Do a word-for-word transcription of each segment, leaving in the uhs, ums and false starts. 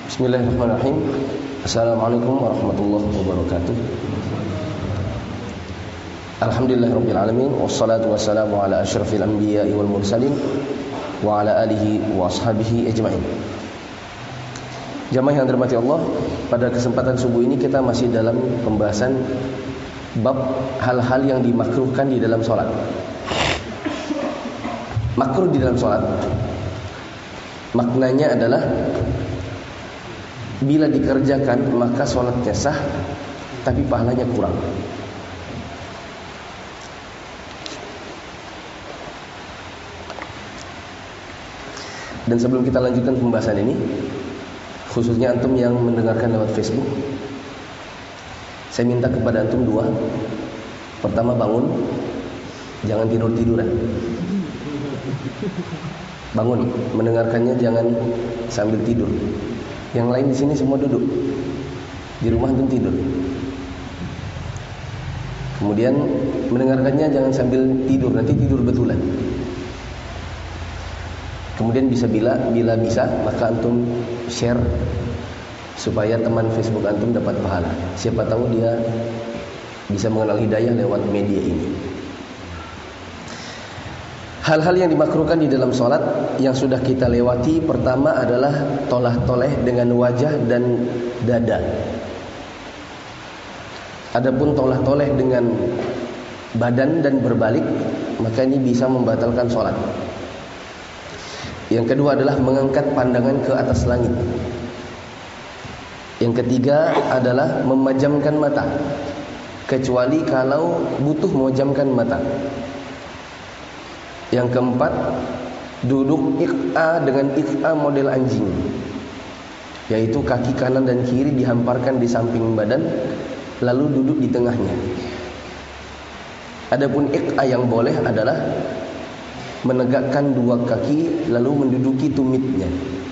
Bismillahirrahmanirrahim. Assalamualaikum warahmatullahi wabarakatuh. Alhamdulillahirabbil alamin wassalatu wassalamu ala asyrafil anbiya'i wal mursalin wa ala alihi wa ashabihi ajmain. Jamaah yang dirahmati Allah, pada kesempatan subuh ini kita masih dalam pembahasan bab hal-hal yang dimakruhkan di dalam sholat. Makruh di dalam sholat maknanya adalah bila dikerjakan maka sholatnya sah, tapi pahalanya kurang. Dan sebelum kita lanjutkan pembahasan ini, khususnya antum yang mendengarkan lewat Facebook, saya minta kepada antum dua. Pertama, bangun, jangan tidur-tiduran. Bangun, mendengarkannya jangan sambil tidur. Yang lain di sini semua duduk. Di rumah antum tidur. Kemudian mendengarkannya jangan sambil tidur, nanti tidur betulan. Kemudian bisa bila bila bisa maka antum share supaya teman Facebook antum dapat pahala. Siapa tahu dia bisa mengenal hidayah lewat media ini. Hal-hal yang dimakruhkan di dalam sholat yang sudah kita lewati, pertama adalah tolah-toleh dengan wajah dan dada. Adapun tolah-toleh dengan badan dan berbalik, maka ini bisa membatalkan sholat. Yang kedua adalah mengangkat pandangan ke atas langit. Yang ketiga adalah memejamkan mata, kecuali kalau butuh memejamkan mata. Yang keempat, duduk iq'a dengan iq'a model anjing, yaitu kaki kanan dan kiri dihamparkan di samping badan, lalu duduk di tengahnya. Adapun iq'a yang boleh adalah menegakkan dua kaki lalu menduduki tumitnya.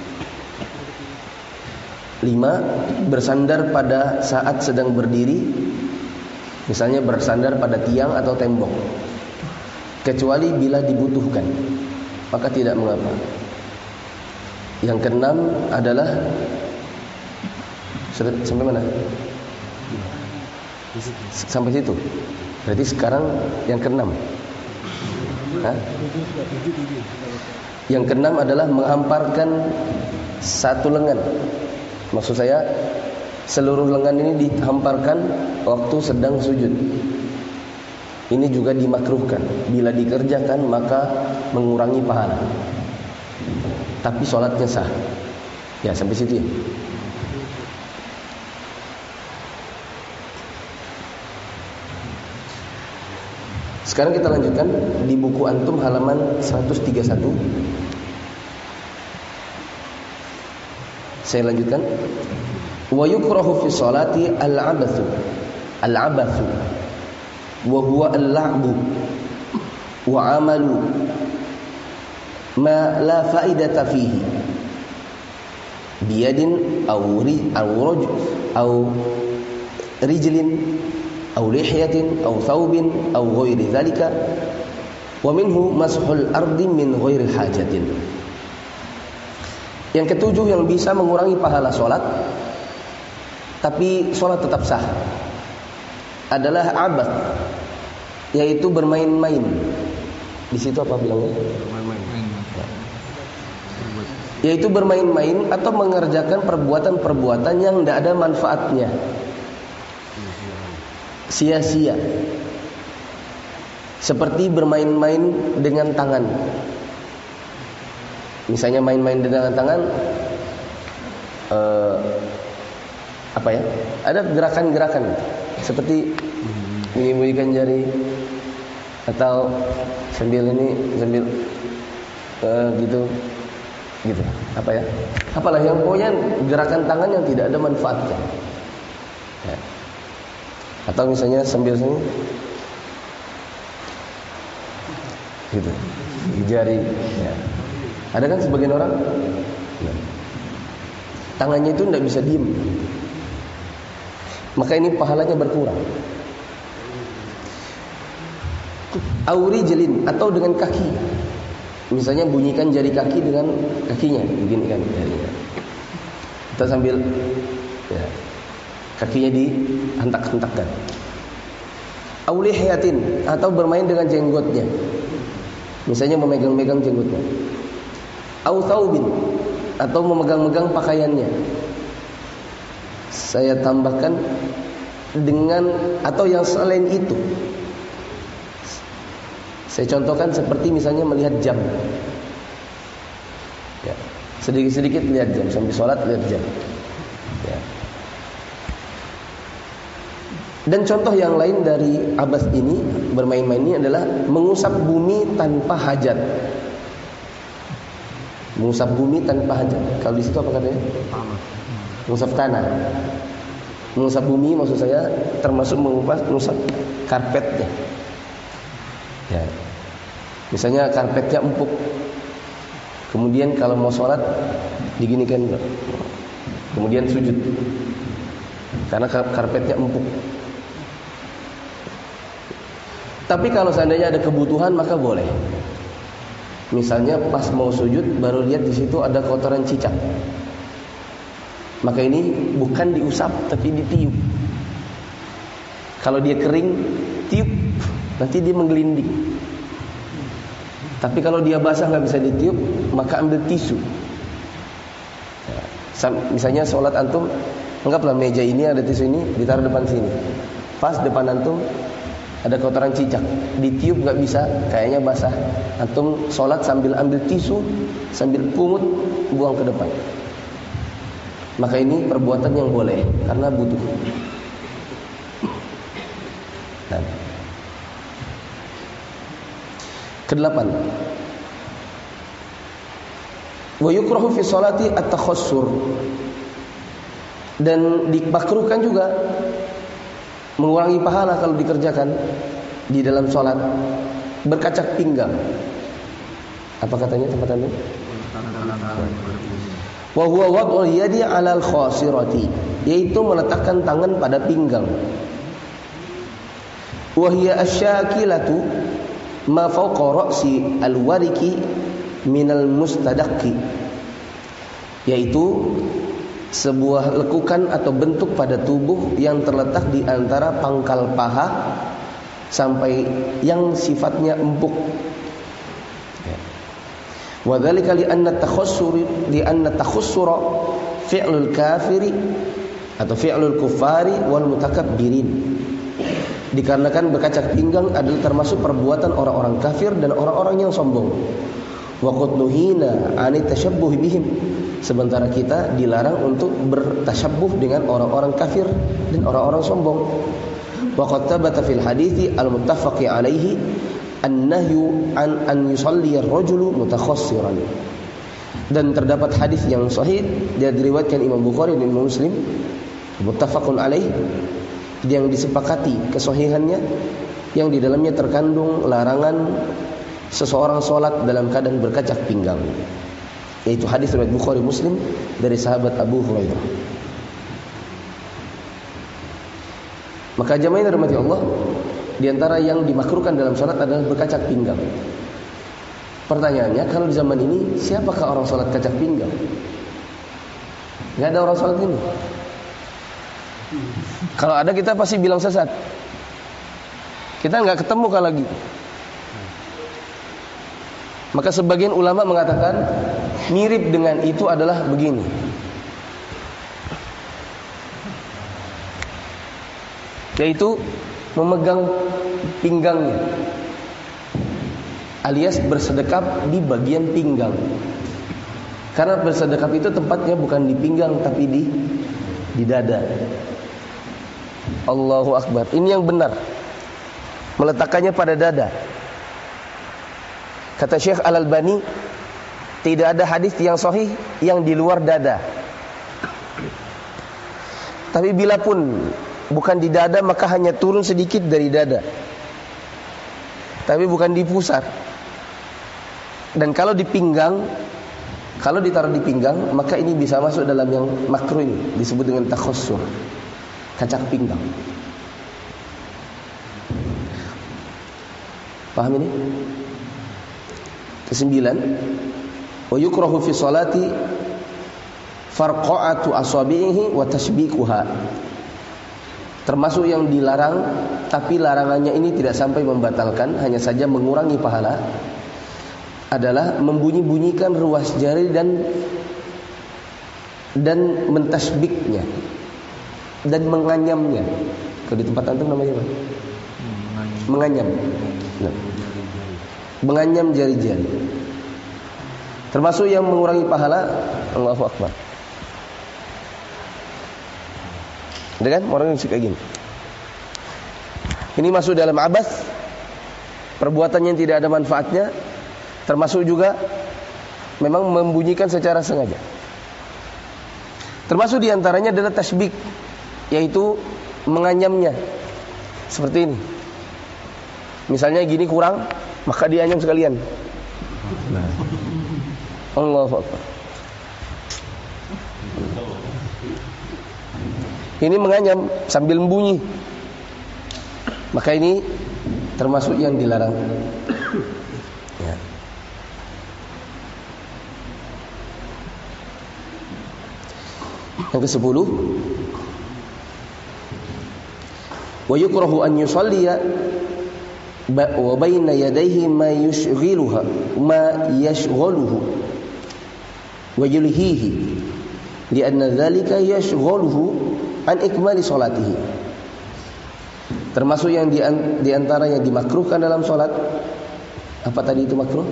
Lima, bersandar pada saat sedang berdiri, misalnya bersandar pada tiang atau tembok, kecuali bila dibutuhkan, maka tidak mengapa. Yang keenam adalah sampai mana? Sampai situ. Berarti sekarang yang keenam. Hah? Yang keenam adalah menghamparkan satu lengan. Maksud saya, seluruh lengan ini dihamparkan waktu sedang sujud. Ini juga dimakruhkan. Bila dikerjakan maka mengurangi pahala, tapi sholatnya sah. Ya, sampai situ ya. Sekarang kita lanjutkan di buku antum halaman seratus tiga puluh satu. Saya lanjutkan. Wa yukrahu fi sholati al-'abathu. Al-'abathu wa huwa al-la'bu wa 'amalu ma la fa'idata fihi biyadin aw ri aw rajul aw rijlin aw lihyatin aw thawbin aw ghairi dzalika wa minhu mashul ardi min ghairi hajatin. Yang ketujuh yang bisa mengurangi pahala sholat tapi sholat tetap sah adalah abath, yaitu bermain-main. Di situ apa bilangnya? Bermain-main. Yaitu bermain-main atau mengerjakan perbuatan-perbuatan yang tidak ada manfaatnya, sia-sia. Seperti bermain-main dengan tangan. Misalnya main-main dengan tangan, eh, apa ya? Ada gerakan-gerakan seperti menyembunyikan jari atau sambil ini sambil uh, gitu gitu apa ya? Apalah yang pokoknya gerakan tangan yang tidak ada manfaatnya. Ya. Atau misalnya sambil sini gitu, jari. Ya. Ada kan sebagian orang ya, tangannya itu tidak bisa diem, maka ini pahalanya berkurang. Auri jelin, atau dengan kaki, misalnya bunyikan jari kaki dengan kakinya, begini kan jarinya. atau sambil ya, kakinya dihentak-hentakkan. Aulihiyatin, atau bermain dengan jenggotnya, misalnya memegang-megang jenggotnya. Au thawbin, atau memegang-megang pakaiannya. Saya tambahkan dengan atau yang selain itu. Saya contohkan seperti misalnya melihat jam. Ya, sedikit-sedikit lihat jam, sambil sholat lihat jam. Ya. Dan contoh yang lain dari abas ini, bermain-main ini adalah mengusap bumi tanpa hajat. Mengusap bumi tanpa hajat. Kalau di situ apa katanya? Mengusap tanah. Mengusap bumi maksud saya termasuk mengupas, mengusap karpetnya. Ya. Misalnya karpetnya empuk. Kemudian kalau mau sholat diginikan, kemudian sujud karena karpetnya empuk. Tapi kalau seandainya ada kebutuhan maka boleh. Misalnya pas mau sujud baru lihat di situ ada kotoran cicak. Maka ini bukan diusap tapi ditiup. Kalau dia kering, tiup, nanti dia menggelinding. Tapi kalau dia basah nggak bisa ditiup, maka ambil tisu. Misalnya sholat antum, anggaplah meja ini ada tisu ini, ditaruh depan sini. Pas depan antum ada kotoran cicak, ditiup nggak bisa, kayaknya basah. Antum sholat sambil ambil tisu, sambil pungut, buang ke depan. Maka ini perbuatan yang boleh karena butuh. Nah. Kedelapan, wa yukrahu fi sholati at-takhassur, dan dimakruhkan juga mengurangi pahala kalau dikerjakan di dalam sholat, berkacak pinggang. Apa katanya tempat anda? Wa huwa wad'ul yadi 'alal khasirati, yaitu meletakkan tangan pada pinggang. Wa hiya asyakilatu ma fawqa ra'si al-wariki minal mustadaqqi, yaitu sebuah lekukan atau bentuk pada tubuh yang terletak di antara pangkal paha sampai yang sifatnya empuk. Wa dzalika li anna takhassur li anna takhassura fi'lul kafiri atau fi'lul kuffari wal mutakabbirin. Dikarenakan berkacak pinggang adalah termasuk perbuatan orang-orang kafir dan orang-orang yang sombong. Wa qad nuhina 'ani tashabbuh bihim, sementara kita dilarang untuk bertasyabbuh dengan orang-orang kafir dan orang-orang sombong. Wa qad thabata fil hadithi al-muttafaqi alaihi an-nahyu an an yusalli ar-rajulu mutakhassiran. Dan terdapat hadis yang sahih dia diriwayatkan Imam Bukhari dan Imam Muslim, muttafaqun alaih, yang disepakati kesahihannya, yang di dalamnya terkandung larangan seseorang sholat dalam keadaan berkacak pinggang, yaitu hadis riwayat Bukhari Muslim dari sahabat Abu Hurairah. Maka jamaah yang dirahmati Allah, di antara yang dimakruhkan dalam sholat adalah berkacak pinggang. Pertanyaannya, kalau di zaman ini siapakah orang sholat kacak pinggang? Nggak ada orang sholat ini. Kalau ada kita pasti bilang sesat. Kita nggak ketemu kan lagi. Maka sebagian ulama mengatakan mirip dengan itu adalah begini. Yaitu memegang pinggangnya, alias bersedekap di bagian pinggang. Karena bersedekap itu tempatnya bukan di pinggang tapi di di dada. Allahu Akbar. Ini yang benar, meletakkannya pada dada. Kata Syekh Al-Albani, tidak ada hadis yang sahih yang di luar dada. Tapi bila pun bukan di dada, maka hanya turun sedikit dari dada, tapi bukan di pusar. Dan kalau di pinggang, kalau ditaruh di pinggang, maka ini bisa masuk dalam yang makruh ini, disebut dengan takhassur, kacak pinggang. Paham ini? Kesembilan, wa yukrahu fi salati farqa'atu asabihi wa tasbikuha. Termasuk yang dilarang, tapi larangannya ini tidak sampai membatalkan, hanya saja mengurangi pahala, adalah membunyi-bunyikan ruas jari dan dan mentasbiknya dan menganyamnya. Kalau di tempat antum namanya apa? Menganyam. Nah. Menganyam jari-jari. Termasuk yang mengurangi pahala. Allahu Akbar. Ada kan orang yang suka gini. Ini masuk dalam abas, perbuatan yang tidak ada manfaatnya. Termasuk juga memang membunyikan secara sengaja. Termasuk diantaranya adalah tasbik, yaitu menganyamnya. Seperti ini. Misalnya gini kurang, maka dianyam sekalian. Allahu Akbar. Ini menganyam sambil membunyi. Maka ini termasuk yang dilarang. Ya. Yang kesepuluh, wa yukrahu an yusalliya wa baina yadayhi ma yushghiluha ma yashghaluhu wa yulhihi lianna dhalika yashghaluhu an ikmali salatihi. Termasuk yang di antara yang dimakruhkan dalam salat. Apa tadi itu makruh?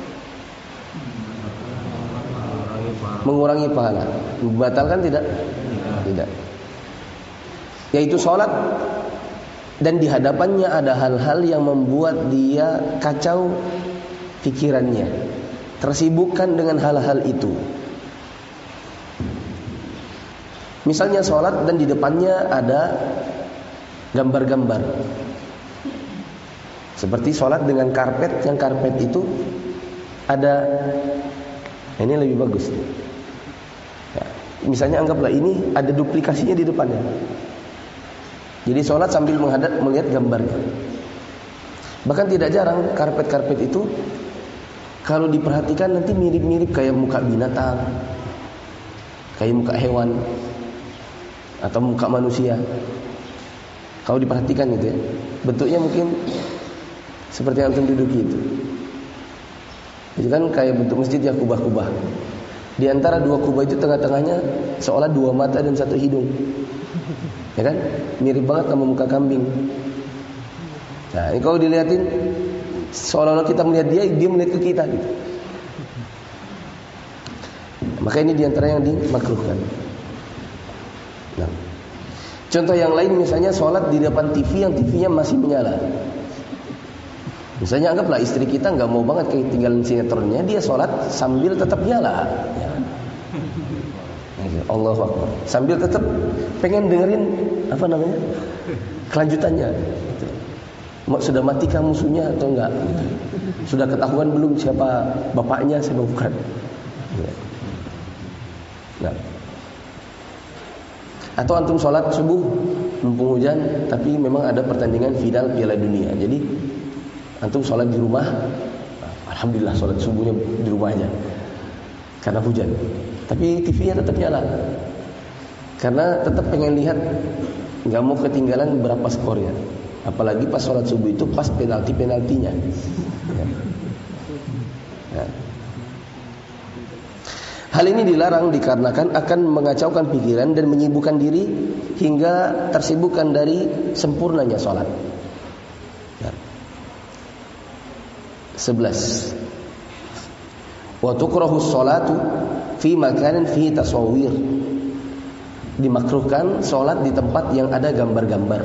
Mengurangi pahala. Membatalkan tidak? Tidak. Yaitu salat dan di hadapannya ada hal-hal yang membuat dia kacau pikirannya, tersibukkan dengan hal-hal itu. Misalnya sholat dan di depannya ada gambar-gambar. Seperti sholat dengan karpet, yang karpet itu ada, ini lebih bagus. Ya, misalnya anggaplah ini ada duplikasinya di depannya. Jadi sholat sambil menghadap melihat gambarnya. Bahkan tidak jarang karpet-karpet itu kalau diperhatikan nanti mirip-mirip kayak muka binatang, kayak muka hewan, atau muka manusia. Kalau diperhatikan itu ya, bentuknya mungkin seperti yang antum duduki itu. Itu kan kayak bentuk masjid yang kubah-kubah. Di antara dua kubah itu tengah-tengahnya seolah dua mata dan satu hidung. Ya kan? Mirip banget sama muka kambing. Nah, ini kalau dilihatin seolah-olah kita melihat dia, dia melihat ke kita gitu. Maka ini di antara yang dimakruhkan. Nah, contoh yang lain misalnya sholat di depan T V yang T V-nya masih menyala. Misalnya anggaplah istri kita nggak mau banget ketinggalan sinetronnya, dia sholat sambil tetap nyala. Ya. Allahu Akbar. Sambil tetap pengen dengerin apa namanya kelanjutannya. Gitu. Sudah matikah musuhnya atau enggak? Gitu. Sudah ketahuan belum siapa bapaknya, siapa bukan? Ya. Nah. Atau antum sholat subuh mumpung hujan, tapi memang ada pertandingan final Piala Dunia. Jadi antum sholat di rumah, alhamdulillah sholat subuhnya di rumah aja karena hujan. Tapi T V-nya tetap nyala karena tetap pengen lihat, nggak mau ketinggalan berapa skornya. Apalagi pas sholat subuh itu pas penalti-penaltinya. Ya. Ya. Hal ini dilarang dikarenakan akan mengacaukan pikiran dan menyibukkan diri hingga tersibukkan dari sempurnanya sholat. Ya. Sebelas. Wa tukrahu sholatu fi makanin fi tasawwir. Dimakruhkan sholat di tempat yang ada gambar-gambar.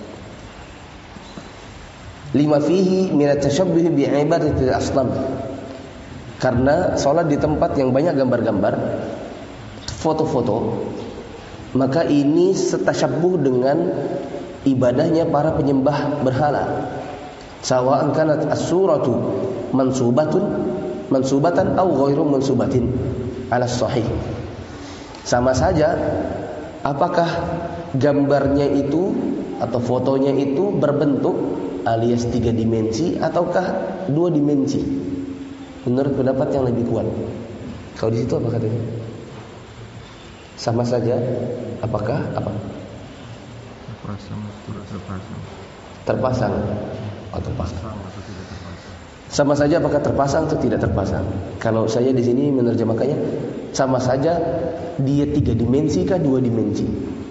Lima fihi minat tashabbuh bi ibadatil asnam. Karena sholat di tempat yang banyak gambar-gambar, foto-foto, maka ini setasyabuh dengan ibadahnya para penyembah berhala. Sawa'an kanat as-suratu mansubatun mansubatan aw ghairu mansubatin ala sahih. Sama saja apakah gambarnya itu atau fotonya itu berbentuk alias tiga dimensi ataukah dua dimensi. Menurut pendapat yang lebih kuat. Kalau di situ apa katanya? Sama saja, apakah apa? Terpasang, terpasang. Terpasang atau terpasang. Sama saja apakah terpasang atau tidak terpasang? Kalau saya di sini menerjemahkannya, sama saja dia tiga dimensi kah dua dimensi?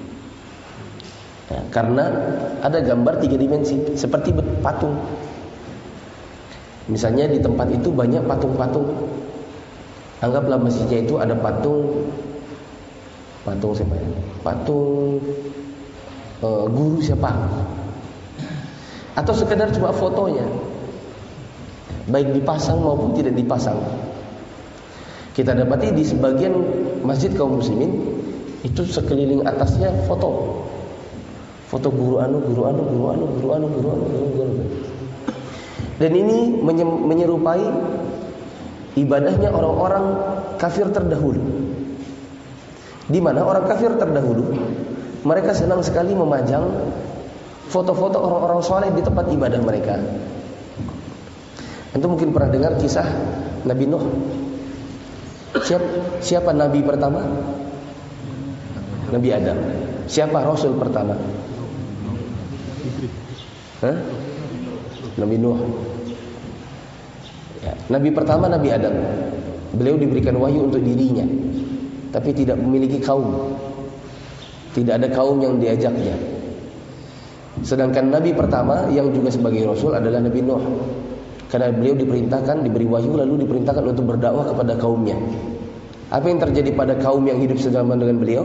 Ya, karena ada gambar tiga dimensi seperti patung. Misalnya di tempat itu banyak patung-patung. Anggaplah masjidnya itu ada patung patung siapa ya? Patung uh, guru siapa? Atau sekedar cuma fotonya, baik dipasang maupun tidak dipasang. Kita dapati di sebagian masjid kaum muslimin itu sekeliling atasnya foto, foto guru anu, guru anu, guru anu, guru anu, guru anu, guru anu. Dan ini menyerupai ibadahnya orang-orang kafir terdahulu. Di mana orang kafir terdahulu mereka senang sekali memajang foto-foto orang-orang soleh di tempat ibadah mereka. Antum mungkin pernah dengar kisah Nabi Nuh. Siapa, siapa Nabi pertama? Nabi Adam. Siapa Rasul pertama? Hah? Nabi Nuh. Ya, Nabi pertama Nabi Adam. Beliau diberikan wahyu untuk dirinya, tapi tidak memiliki kaum. Tidak ada kaum yang diajaknya. Sedangkan Nabi pertama yang juga sebagai Rasul adalah Nabi Nuh. Karena beliau diperintahkan, diberi wahyu lalu diperintahkan untuk berdakwah kepada kaumnya. Apa yang terjadi pada kaum yang hidup sezaman dengan beliau?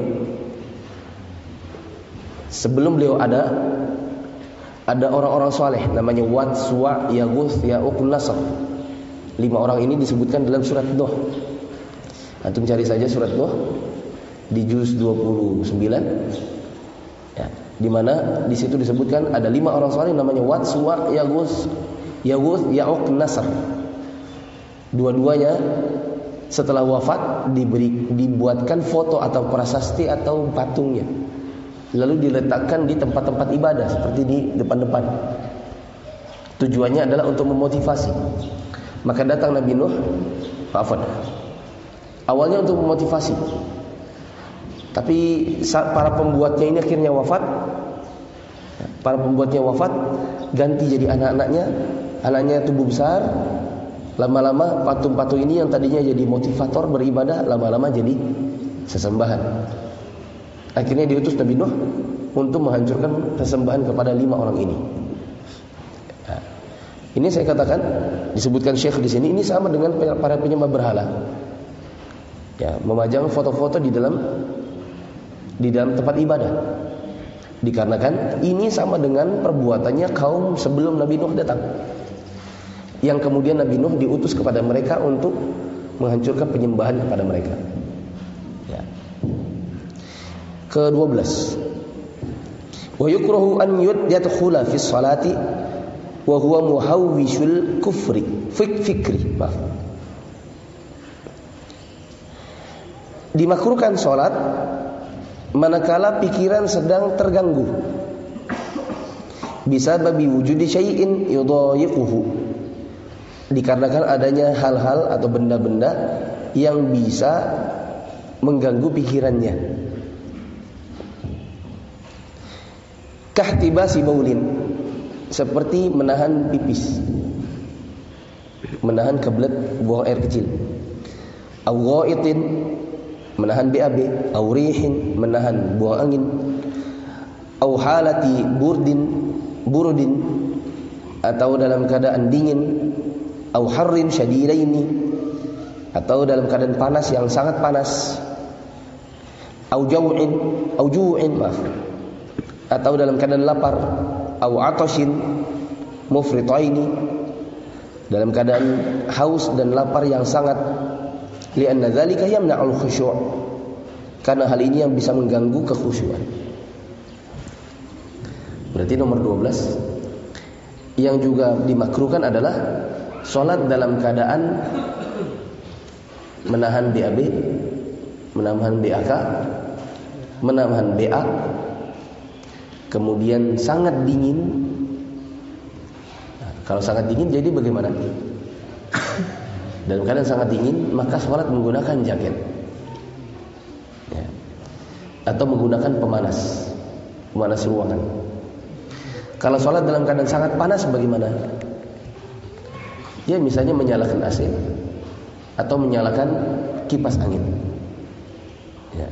Sebelum beliau ada, ada orang-orang soleh namanya Wad, Suwa, Yaguth, Ya'uq, Nasr. Lima orang ini disebutkan dalam surat Nuh. Antum cari saja surat Nuh di juz dua puluh sembilan. Ya, di mana di situ disebutkan ada lima orang soleh namanya Wad, Suwa, Yaguth, Yaguth, Ya'uq, Nasr. Dua-duanya setelah wafat diberi dibuatkan foto atau prasasti atau patungnya, lalu diletakkan di tempat-tempat ibadah seperti di depan-depan. Tujuannya adalah untuk memotivasi. Maka datang Nabi Nuh, maafkan, awalnya untuk memotivasi, tapi saat para pembuatnya ini akhirnya wafat, para pembuatnya wafat, ganti jadi anak-anaknya. Anaknya tumbuh besar. Lama-lama patung-patung ini yang tadinya jadi motivator beribadah, lama-lama jadi sesembahan. Akhirnya diutus Nabi Nuh untuk menghancurkan sesembahan kepada lima orang ini. Nah, ini saya katakan, disebutkan Syekh di sini, ini sama dengan para penyembah berhala. Ya, memajang foto-foto di dalam di dalam tempat ibadah. Dikarenakan ini sama dengan perbuatannya kaum sebelum Nabi Nuh datang, yang kemudian Nabi Nuh diutus kepada mereka untuk menghancurkan penyembahan kepada mereka. Ya. Kedua belas, wa yukrahu an yadkhula fi sholati wa huwa muhawwishul kufri fik fikri. Maaf. Dimakruhkan sholat manakala pikiran sedang terganggu, bisa babi wujudi syai'in yudhayiquhu, dikarenakan adanya hal-hal atau benda-benda yang bisa mengganggu pikirannya. Kahtibasi baulin, seperti menahan pipis, menahan kebelet buang air kecil. Aw ghaitin, menahan B A B. Aw rihin, menahan buang angin. Aw halati burdin, burdin, atau dalam keadaan dingin. Aw harrin syadidaini, atau dalam keadaan panas yang sangat panas. Aw jau'in, aw ju'in, maaf, atau dalam keadaan lapar. Aw atashin mufritaini, dalam keadaan haus dan lapar yang sangat. Lianna dzalika yamna'ul khusyu', karena hal ini yang bisa mengganggu kekhusyuan. Berarti nomor dua belas yang juga dimakruhkan adalah sholat dalam keadaan menahan B A B, menahan B A K, menahan B A, kemudian sangat dingin. Nah, kalau sangat dingin jadi bagaimana? Dalam keadaan sangat dingin maka sholat menggunakan jaket. Ya. atau menggunakan pemanas, pemanas ruangan. Kalau sholat dalam keadaan sangat panas bagaimana? Ya misalnya menyalakan A C atau menyalakan kipas angin. Ya.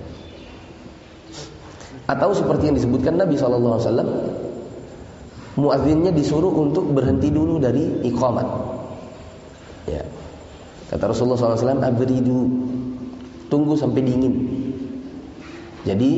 Atau seperti yang disebutkan Nabi shallallahu alaihi wasallam, muadzinnya disuruh untuk berhenti dulu dari iqamat. Ya. Kata Rasulullah shallallahu alaihi wasallam, abridu, tunggu sampai dingin. Jadi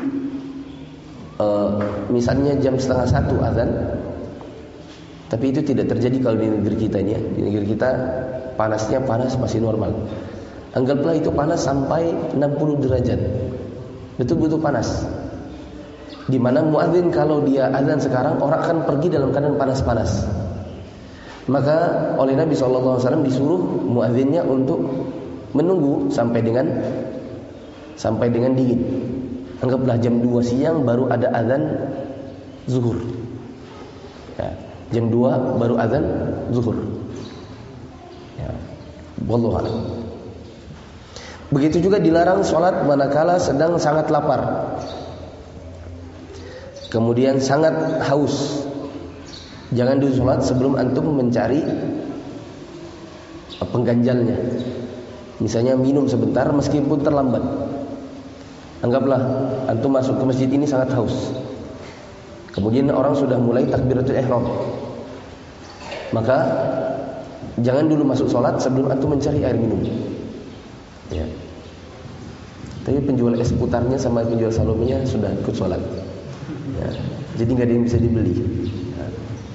uh, misalnya jam setengah satu azan, tapi itu tidak terjadi kalau di negeri kita ini ya. Di negeri kita panasnya panas masih normal. Anggaplah itu panas sampai enam puluh derajat, betul-betul panas. Di mana muadzin kalau dia azan sekarang, orang akan pergi dalam keadaan panas-panas. Maka oleh Nabi shallallahu alaihi wasallam disuruh muadzinnya untuk menunggu sampai dengan sampai dengan dingin. Anggaplah jam dua siang baru ada azan zuhur. Ya, jam dua baru azan zuhur. Ya, wallahu a'lam. Begitu juga dilarang sholat manakala sedang sangat lapar, kemudian sangat haus. Jangan dulu sholat sebelum antum mencari pengganjalnya. Misalnya minum sebentar meskipun terlambat. Anggaplah antum masuk ke masjid ini sangat haus, kemudian orang sudah mulai takbiratul ihram, maka jangan dulu masuk sholat sebelum antum mencari air minum. Ya. Tapi penjual es putarnya sama penjual salomenya sudah ikut sholat. Ya. Jadi nggak ada yang bisa dibeli. Ya.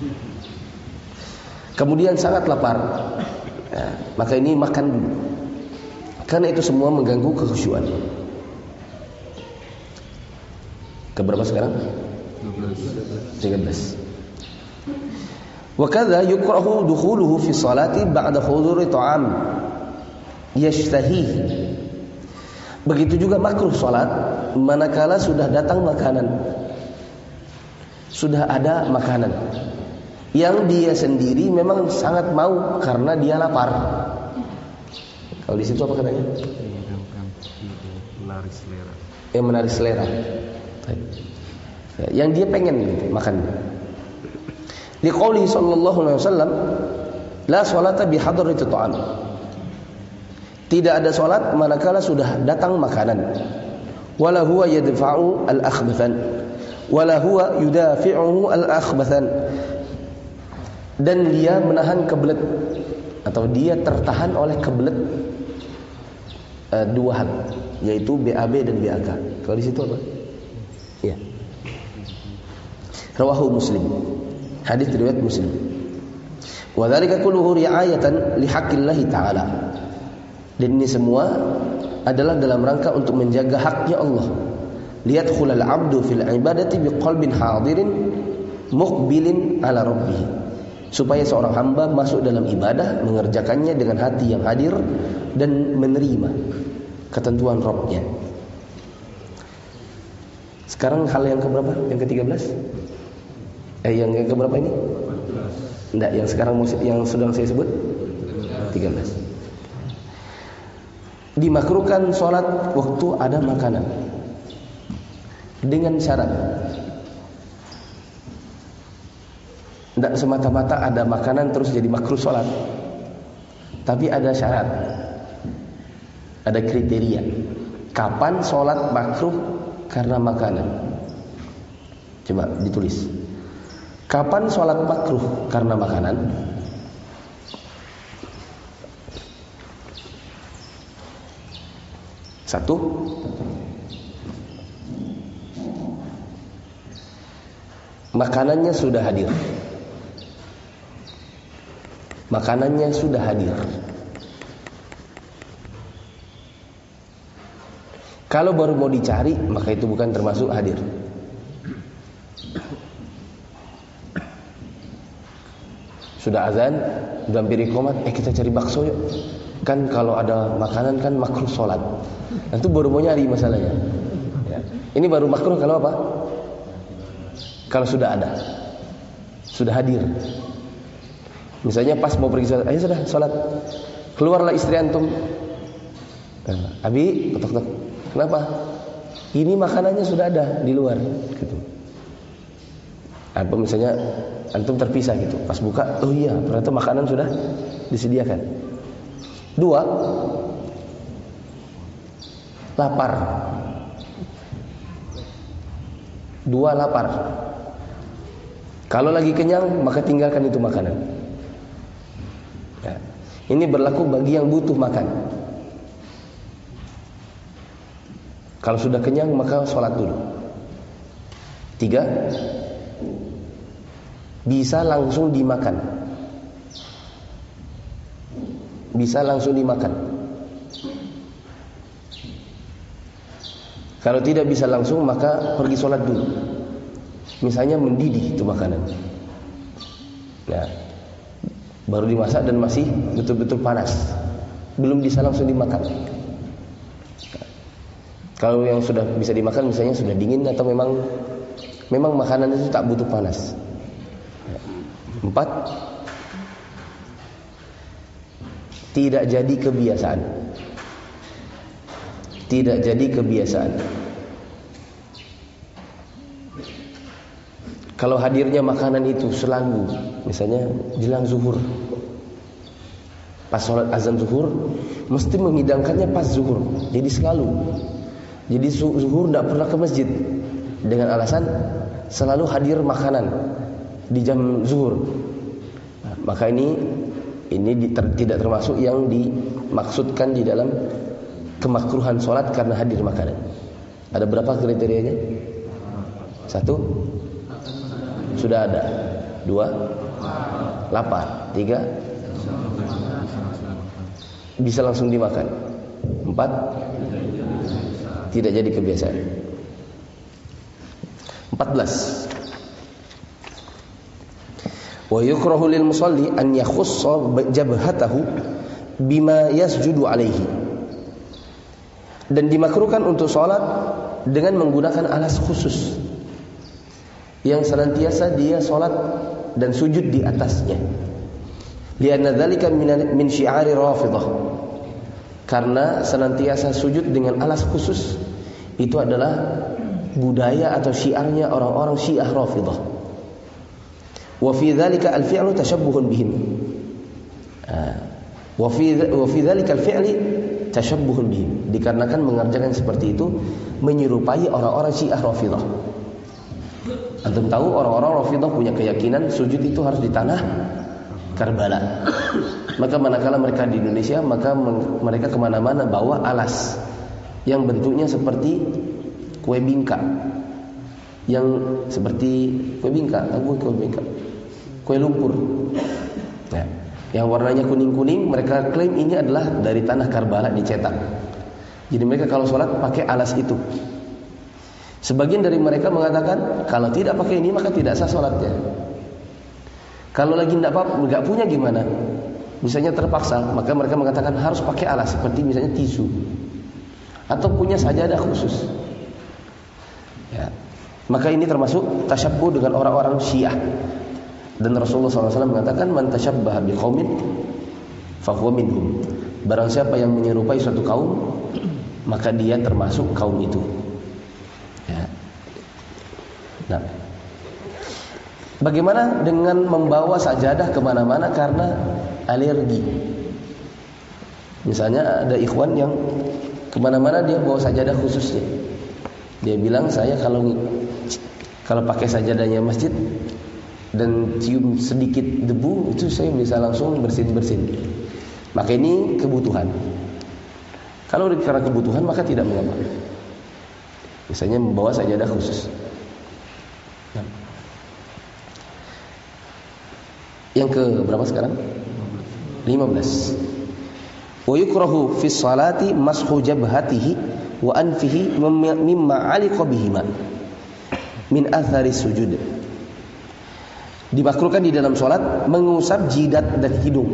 Kemudian sangat lapar, ya, maka ini makan dulu, karena itu semua mengganggu kekhusyuan. Keberapa sekarang? tiga belas. Wa kadza yukrahu dukhuluhu fi sholati ba'da huduri ta'am yashtahihi. Begitu juga makruh salat manakala sudah datang makanan. Sudah ada makanan yang dia sendiri memang sangat mau karena dia lapar. Kalau di situ apa katanya? Menarik selera. Yang menarik selera. Yang dia pengen gitu, makan. Liqauli sallallahu alaihi wasallam, la sholata bihadrati ta'am. Tidak ada salat manakala sudah datang makanan. Wala huwa yadfa'u al-akhbathan, wala huwa yudafi'uhu al-akhbathan. Dan dia menahan kebelet, atau dia tertahan oleh kebelet uh, dua hal, yaitu B A B dan B A K. Kalau di situ apa? Ya. Rawahu Muslim. Hadis riwayat Muslim. Wa dzalika kulluhu ri'ayatan li haqqillahi ta'ala. Dan ini semua adalah dalam rangka untuk menjaga haknya Allah. Liyadkhulal 'abdu fil ibadati biqalbin hadirin muqbilin ala rabbih. Supaya seorang hamba masuk dalam ibadah mengerjakannya dengan hati yang hadir dan menerima ketentuan Rabbnya. Sekarang hal yang keberapa? Yang ketiga belas? Eh yang yang keberapa ini? Enggak, yang sekarang yang sedang saya sebut tiga belas. Dimakruhkan sholat waktu ada makanan dengan syarat. Tidak semata-mata ada makanan terus jadi makruh sholat, tapi ada syarat, ada kriteria. Kapan sholat makruh karena makanan? Coba ditulis. Kapan sholat makruh karena makanan? Satu, makanannya sudah hadir. Makanannya sudah hadir. Kalau baru mau dicari, maka itu bukan termasuk hadir. Sudah azan, sudah hampir iqamat, eh kita cari bakso yuk. Kan kalau ada makanan kan makruh sholat. Nanti baru mau nyari masalahnya. Ya. Ini baru makruh kalau apa? Kalau sudah ada, sudah hadir. Misalnya pas mau pergi sholat, ayo sudah sholat, keluarlah istri antum. Nah, Abi, ketok-ketok. Kenapa? ini makanannya sudah ada di luar gitu. Apa misalnya antum terpisah gitu, pas buka, oh iya ternyata makanan sudah disediakan. Dua, lapar. Dua, lapar. Kalau lagi kenyang maka tinggalkan itu makanan. Ya. Ini berlaku bagi yang butuh makan. Kalau sudah kenyang maka sholat dulu. Tiga, bisa langsung dimakan. Bisa langsung dimakan. Kalau tidak bisa langsung maka pergi sholat dulu. Misalnya mendidih itu makanan. Nah, baru dimasak dan masih betul-betul panas, belum bisa langsung dimakan. Kalau yang sudah bisa dimakan misalnya sudah dingin atau memang memang makanan itu tak butuh panas. Empat, tidak jadi kebiasaan. Tidak jadi kebiasaan. Kalau hadirnya makanan itu selalu, misalnya jelang zuhur, pas sholat azan zuhur, mesti menghidangkannya pas zuhur. Jadi selalu. Jadi zuhur tidak pernah ke masjid dengan alasan selalu hadir makanan di jam zuhur. Nah, maka ini ini ter, tidak termasuk yang dimaksudkan di dalam kemakruhan sholat karena hadir makanan. Ada berapa kriterianya? Satu, sudah ada. Dua, lapar. Tiga, bisa langsung dimakan. Empat, tidak jadi kebiasaan. Empat belas, wa yukrahu lil musalli an yakhussa jabhatahu bima yasjudu alaihi. Dan dimakruhkan untuk sholat dengan menggunakan alas khusus yang senantiasa dia sholat dan sujud di atasnya. Lianna dzalika min syi'ari Rafidhah. Karena senantiasa sujud dengan alas khusus itu adalah budaya atau syiarnya orang-orang Syiah Rafidhah. Wa fi dzalika al-fi'lu tashabbuhun bihim. Wa fi wa fi dzalika al-fi'li tashabbuhun bihim. Dikarenakan mengerjakan seperti itu menyerupai orang-orang Syiah Rafidhah. Antum tahu orang-orang Rafidhah punya keyakinan sujud itu harus di tanah Karbala. Maka manakala mereka di Indonesia, maka mereka kemana-mana bawa alas yang bentuknya seperti kue bingka, yang seperti kue bingka, tahu kue bingka, kue lumpur. Nah, yang warnanya kuning-kuning, mereka klaim ini adalah dari tanah Karbala dicetak. Jadi mereka kalau sholat pakai alas itu. Sebagian dari mereka mengatakan kalau tidak pakai ini maka tidak sah sholatnya. Kalau lagi tidak apa, nggak punya gimana? Misalnya terpaksa, maka mereka mengatakan harus pakai alas seperti misalnya tisu atau punya sajadah khusus. Ya. Maka ini termasuk tasyabbuh dengan orang-orang Syiah. Dan Rasulullah shallallahu alaihi wasallam mengatakan man tasyabbaha biqaumin fahuwa minhum. Barang siapa yang menyerupai suatu kaum, maka dia termasuk kaum itu. Ya. Nah, bagaimana dengan membawa sajadah kemana-mana karena alergi? Misalnya ada ikhwan yang kemana-mana dia bawa sajadah khususnya. Dia bilang saya kalau kalau pakai sajadahnya masjid dan cium sedikit debu itu saya bisa langsung bersin-bersin. Maka ini kebutuhan. Kalau karena kebutuhan maka tidak mengapa. Misalnya membawa sajadah khusus. Nah. Yang ke berapa sekarang? lima belas. Wa yukrahu fi sholati mashu jabhatihi wa anfihi mimma 'aliqa bihima min athari sujud. Dimakruhkan di dalam sholat mengusap jidat dan hidung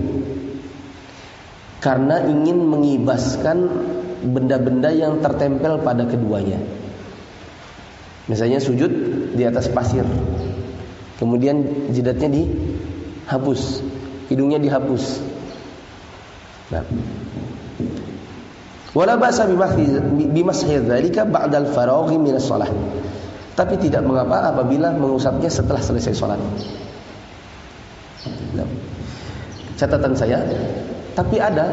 karena ingin mengibaskan benda-benda yang tertempel pada keduanya. Misalnya sujud di atas pasir, kemudian jidatnya dihapus, hidungnya dihapus. Nah, Wala ba'sa bimashi dzalika ba'dal faraghi minas shalah. Tapi tidak mengapa apabila mengusapnya setelah selesai salat. Nah, catatan saya, tapi ada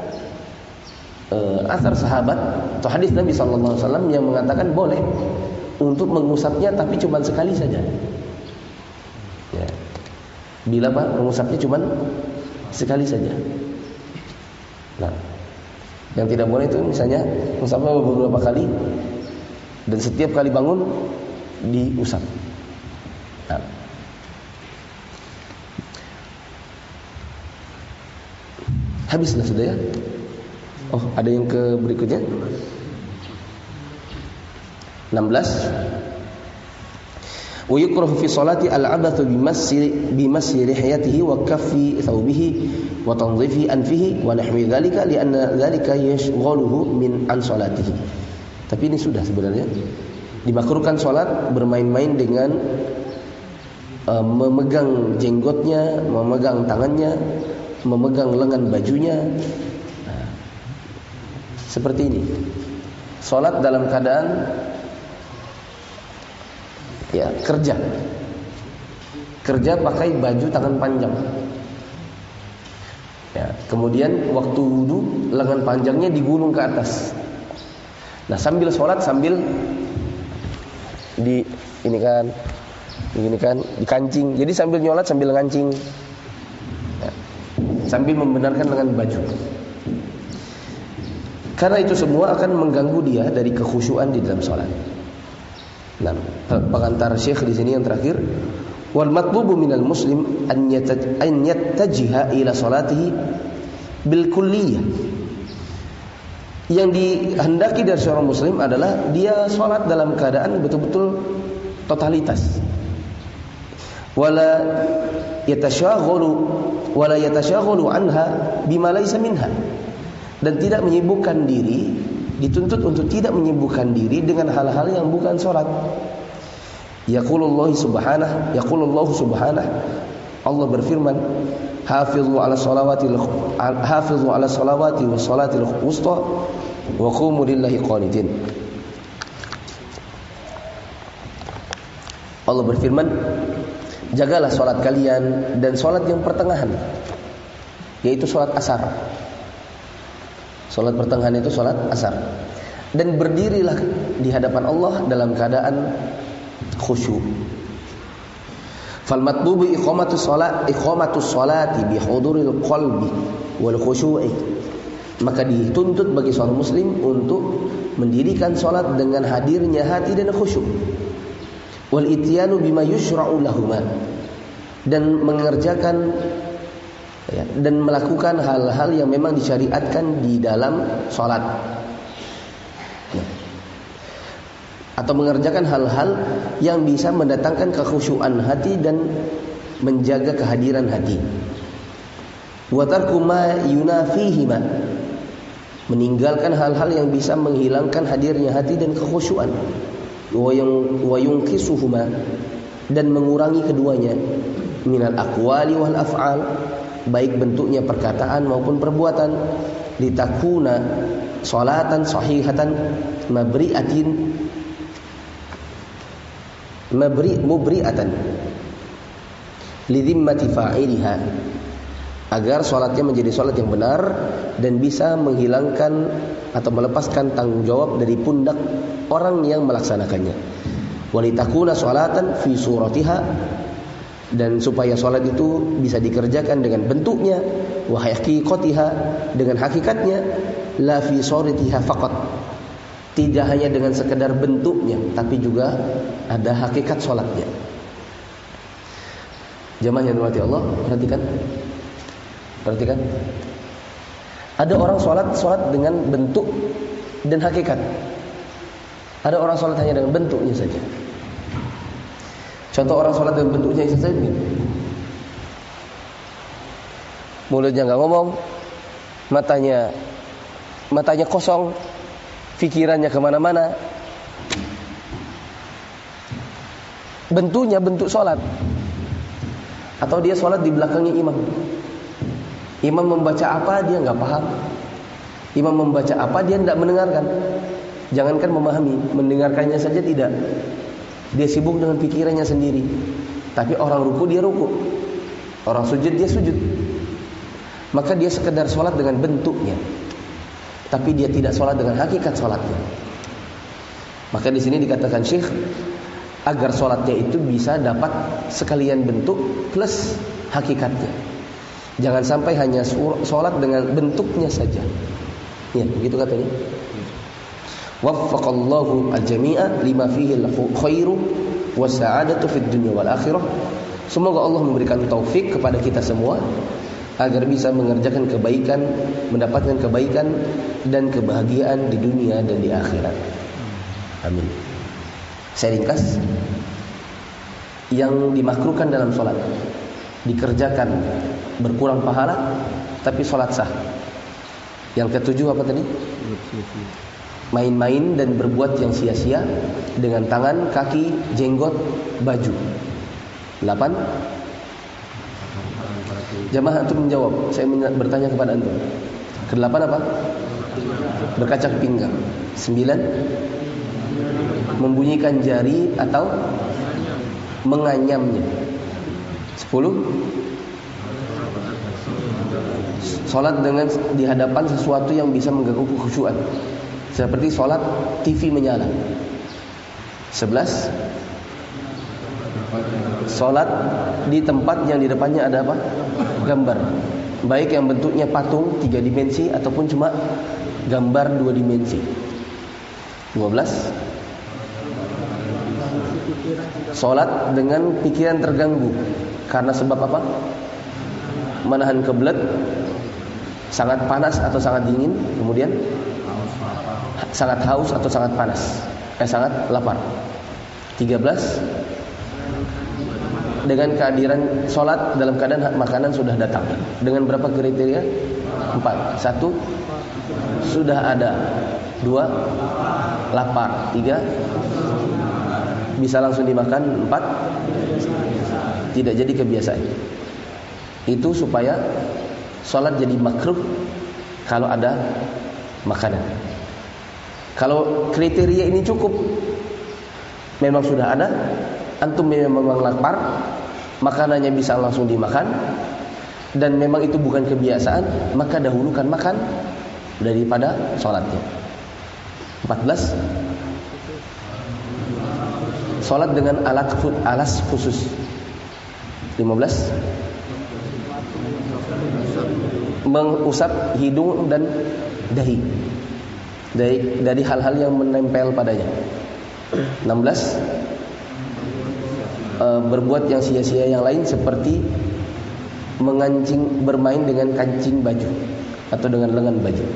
uh, asar sahabat atau hadis Nabi sallallahu alaihi wasallam yang mengatakan boleh untuk mengusapnya tapi cuma sekali saja. Ya. Bila Pak mengusapnya cuma sekali saja. Nah, yang tidak boleh itu misalnya mengusapnya beberapa kali dan setiap kali bangun diusap. Nah. Habislah sudah ya. Oh, ada yang ke berikutnya. enam belas. Wa yukrahu fi salati al-'abathu bimassi bimassi rihyatihi wa kaffi thawbihi wa tanzifi anfihi wa nahwi dzalika li'anna dzalika yashghaluhu min an salatihi. Tapi ini sudah sebenarnya. Dimakruhkan salat bermain-main dengan uh, memegang jenggotnya, memegang tangannya, memegang lengan bajunya. Nah, seperti ini. Salat dalam keadaan ya kerja kerja pakai baju tangan panjang ya, kemudian waktu wudu lengan panjangnya digulung ke atas. Nah, sambil sholat sambil di ini kan ini kan dikancing, jadi sambil nyolat sambil ngancing ya, sambil membenarkan lengan baju. Karena itu semua akan mengganggu dia dari kekhusyuan di dalam sholat. Nah, pengantar Syekh di sini yang terakhir, wal matlubu minal muslim an yattajiha ila salatihi bil kulliyah. Yang dihendaki dari seorang muslim adalah dia salat dalam keadaan betul-betul totalitas. Wala yatashaghalu wala yatashaghalu anha bima laysa minha. Dan tidak menyibukkan diri, dituntut untuk tidak menyibukkan diri dengan hal-hal yang bukan salat. Yaqulullah subhanahu, yaqulullah subhanahu, Allah berfirman, hafizu ala salawati hafizu ala salawati was salatil wusta wa qumu lillahi qanitin. Allah berfirman, jagalah salat kalian dan salat yang pertengahan, yaitu salat asar. Salat pertengahan itu salat asar. Dan berdirilah di hadapan Allah dalam keadaan khusyuk. Fal matlubu iqamatus shalat iqamatus sholati bi huduril qalbi wal khusyu'i. Maka dituntut bagi seorang muslim untuk mendirikan salat dengan hadirnya hati dan khusyuk. Wal ityanu bima yushra'u lahuma. Dan mengerjakan ya, dan melakukan hal-hal yang memang disyariatkan di dalam salat. Ya. Atau mengerjakan hal-hal yang bisa mendatangkan kekhusyuan hati dan menjaga kehadiran hati. Wa tarku ma yunafihima. Meninggalkan hal-hal yang bisa menghilangkan hadirnya hati dan kekhusyuan. Wa yunqisuhuma, dan mengurangi keduanya minal aqwali wal af'al, baik bentuknya perkataan maupun perbuatan, litakuna salatan sahihatan mabri'atin mabri mubri'atan lidhimmati fa'iliha, agar salatnya menjadi salat yang benar dan bisa menghilangkan atau melepaskan tanggung jawab dari pundak orang yang melaksanakannya. Walitakuna salatan fi suratiha, dan supaya salat itu bisa dikerjakan dengan bentuknya, wa haqiqatiha, dengan hakikatnya, la fi suratiha faqat, tidak hanya dengan sekedar bentuknya tapi juga ada hakikat salatnya. Jamaah yang dirahmati Allah, perhatikan. Perhatikan. Ada orang salat salat dengan bentuk dan hakikat. Ada orang salat hanya dengan bentuknya saja. Contoh orang sholat dengan bentuknya saja begini. Mulutnya nggak ngomong, matanya matanya kosong, pikirannya kemana-mana. Bentuknya bentuk sholat. Atau dia sholat di belakangnya imam. Imam membaca apa dia nggak paham. Imam membaca apa dia tidak mendengarkan. Jangankan memahami, mendengarkannya saja tidak. Dia sibuk dengan pikirannya sendiri. Tapi orang ruku dia ruku, orang sujud dia sujud. Maka dia sekedar sholat dengan bentuknya, tapi dia tidak sholat dengan hakikat sholatnya. Maka di sini dikatakan Syekh, agar sholatnya itu bisa dapat sekalian bentuk plus hakikatnya. Jangan sampai hanya sholat dengan bentuknya saja. Ya, begitu katanya. Waffaqallahu al-jami'a lima fihi al-khairu was-sa'adatu fid dunya wal akhirah. Semoga Allah memberikan taufik kepada kita semua agar bisa mengerjakan kebaikan, mendapatkan kebaikan dan kebahagiaan di dunia dan di akhirat. Amin. Saya ringkas. Yang dimakruhkan dalam sholat, dikerjakan berkurang pahala, tapi sholat sah. Yang ketujuh apa tadi? Main-main dan berbuat yang sia-sia dengan tangan, kaki, jenggot, baju. Delapan. Jamaah antum menjawab. Saya bertanya kepada antum. Kedelapan apa? Berkacak pinggang. Sembilan. Membunyikan jari atau menganyamnya. Sepuluh. Sholat dengan di hadapan sesuatu yang bisa mengganggu kekhusyuan, seperti sholat T V menyala. Sebelas. Sholat di tempat yang di depannya ada apa? Gambar, baik yang bentuknya patung tiga dimensi ataupun cuma gambar dua dimensi. Dua belas. Sholat dengan pikiran terganggu karena sebab apa? Menahan kebelet, sangat panas atau sangat dingin, kemudian sangat haus atau sangat panas, eh sangat lapar. Tiga belas. Dengan kehadiran sholat dalam keadaan makanan sudah datang. Dengan berapa kriteria? Empat. Satu, sudah ada. Dua, lapar. Tiga, bisa langsung dimakan. Empat, tidak jadi kebiasaan. Itu supaya sholat jadi makruh kalau ada makanan. Kalau kriteria ini cukup, memang sudah ada, antum memang lapar, makanannya bisa langsung dimakan, dan memang itu bukan kebiasaan, maka dahulukan makan daripada sholatnya. Empat belas. Sholat dengan alat alas khusus. Lima belas. Mengusap hidung dan dahi dari dari hal-hal yang menempel padanya. Enam belas. E, berbuat yang sia-sia yang lain seperti mengancing, bermain dengan kancing baju atau dengan lengan baju.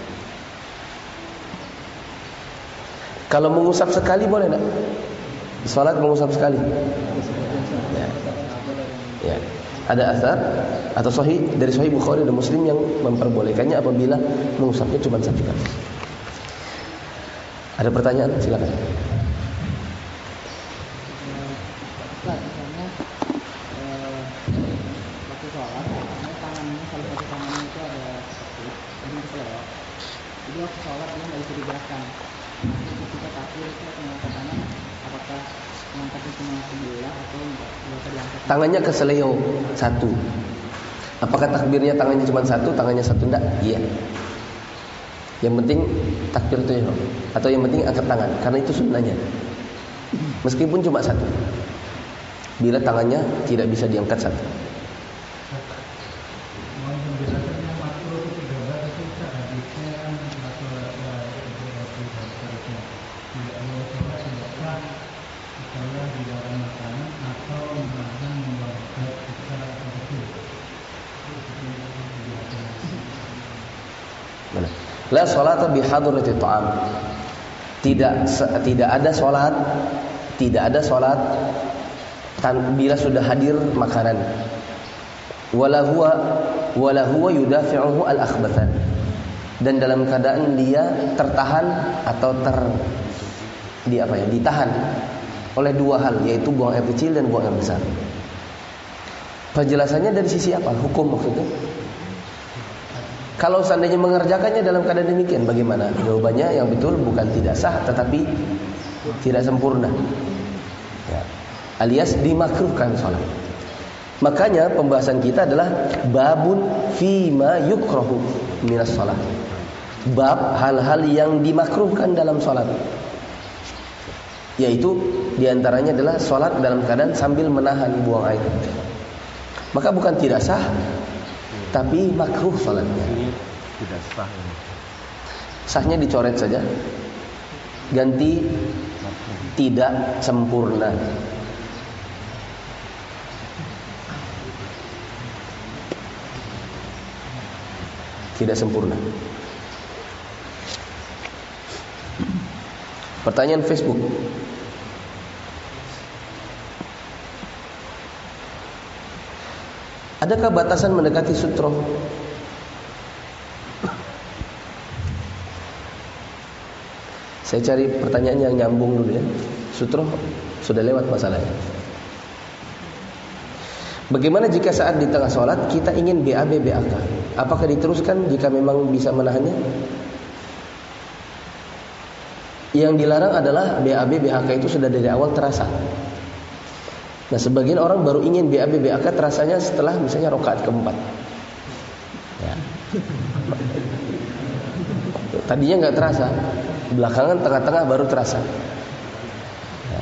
Kalau mengusap sekali boleh tak? Salat mengusap sekali. Ya. Ya. Ada asar atau sahih dari Sahih Bukhari dan Muslim yang memperbolehkannya apabila mengusapnya cuma satu kali. Ada pertanyaan? Silakan. Jadi waktu sholat dia nggak bisa digerakkan. Ketika takbir itu mengangkat tangan, apakah mengangkatnya cuma sebelah atau nggak bisa diangkat? Tangannya ke seleo satu. Apakah takbirnya tangannya cuma satu, tangannya satu enggak? Iya. Yang penting takbir itu ya, atau yang penting angkat tangan, karena itu sunnahnya. Meskipun cuma satu. Bila tangannya tidak bisa diangkat satu. La salata bi hadrati ta'am. Tidak tidak ada salat, tidak ada salat bila sudah hadir makanan. Wala huwa wala huwa yudafi'uhu al-akhbathan. Dan dalam keadaan dia tertahan atau ter di apa ya? ditahan oleh dua hal, yaitu buang air kecil dan buang air besar. Penjelasannya dari sisi apa? Hukum maksudnya. Kalau seandainya mengerjakannya dalam keadaan demikian, bagaimana? Jawabannya yang betul bukan tidak sah, tetapi tidak sempurna. Ya. Alias dimakruhkan sholat. Makanya pembahasan kita adalah babun fima yukrahu minas sholat. Bab hal-hal yang dimakruhkan dalam sholat. Yaitu diantaranya adalah sholat dalam keadaan sambil menahan buang air. Maka bukan tidak sah, tapi makruh sholatnya. Ini tidak sah. Sahnya dicoret saja, ganti tidak sempurna. Tidak sempurna. Pertanyaan Facebook. Adakah batasan mendekati sutro? Saya cari pertanyaan yang nyambung dulu ya. Sutro sudah lewat masalahnya. Bagaimana jika saat di tengah sholat kita ingin B A B B A K? Apakah diteruskan jika memang bisa menahannya? Yang dilarang adalah B A B B A K itu sudah dari awal terasa. Nah, sebagian orang baru ingin B A B B A K terasanya setelah misalnya rakaat keempat. Ya. Tadinya nggak terasa, belakangan tengah-tengah baru terasa. Ya.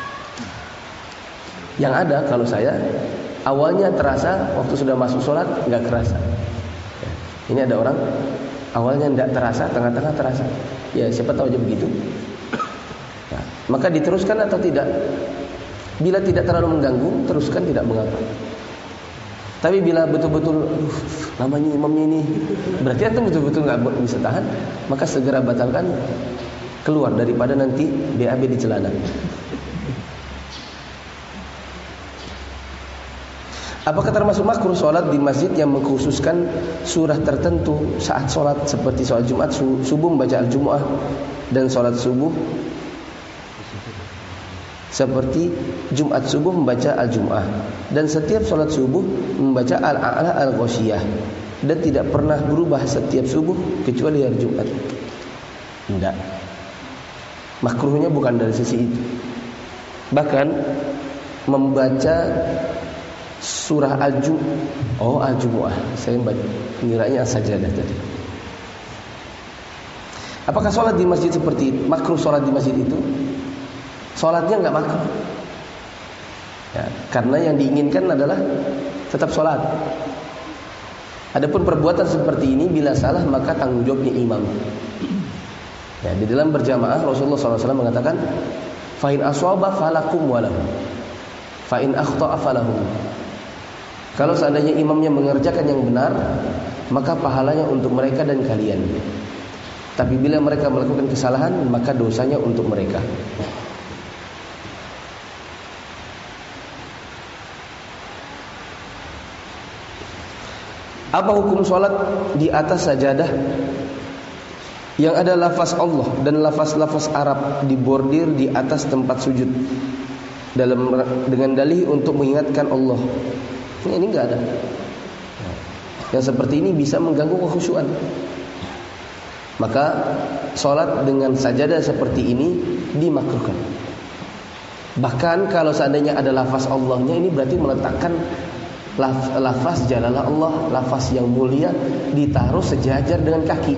Yang ada kalau saya awalnya terasa, waktu sudah masuk sholat nggak terasa. Ya. Ini ada orang awalnya nggak terasa, tengah-tengah terasa. Ya siapa tahu aja begitu. Ya. Maka diteruskan atau tidak? Bila tidak terlalu mengganggu, teruskan, tidak mengapa. Tapi bila betul-betul uh, namanya imamnya ini berarti antum betul-betul nggak bisa tahan, maka segera batalkan, keluar daripada nanti B A B di celana. Apakah termasuk makruh sholat di masjid yang mengkhususkan surah tertentu saat sholat, seperti sholat Jumat subuh membaca Al-Jumu'ah, dan sholat subuh seperti Jumat subuh membaca Al-Jumu'ah, dan setiap sholat subuh membaca Al-A'la Al-Ghasyiyah, dan tidak pernah berubah setiap subuh kecuali hari Jumat? Tidak. Makruhnya bukan dari sisi itu. Bahkan membaca surah Al-Jumu'ah, oh Al-Jumu'ah, saya ngiranya As-Sajdah tadi. Apakah sholat di masjid seperti itu? Makruh sholat di masjid itu? Sholatnya nggak makruh, ya, karena yang diinginkan adalah tetap sholat. Adapun perbuatan seperti ini bila salah maka tanggung jawabnya imam. Ya, di dalam berjamaah Rasulullah shallallahu alaihi wasallam mengatakan, "Fa'in aswaba falakum walahu, fa'in akhta'a falahum." Kalau seandainya imamnya mengerjakan yang benar, maka pahalanya untuk mereka dan kalian. Tapi bila mereka melakukan kesalahan, maka dosanya untuk mereka. Apa hukum sholat di atas sajadah yang ada lafaz Allah dan lafaz-lafaz Arab dibordir di atas tempat sujud dalam dengan dalih untuk mengingatkan Allah? Ini, ini enggak ada. Yang seperti ini bisa mengganggu kekhusyuan. Maka sholat dengan sajadah seperti ini dimakruhkan. Bahkan kalau seandainya ada lafaz Allahnya, ini berarti meletakkan Laf, lafaz jalalah Allah, lafaz yang mulia ditaruh sejajar dengan kaki,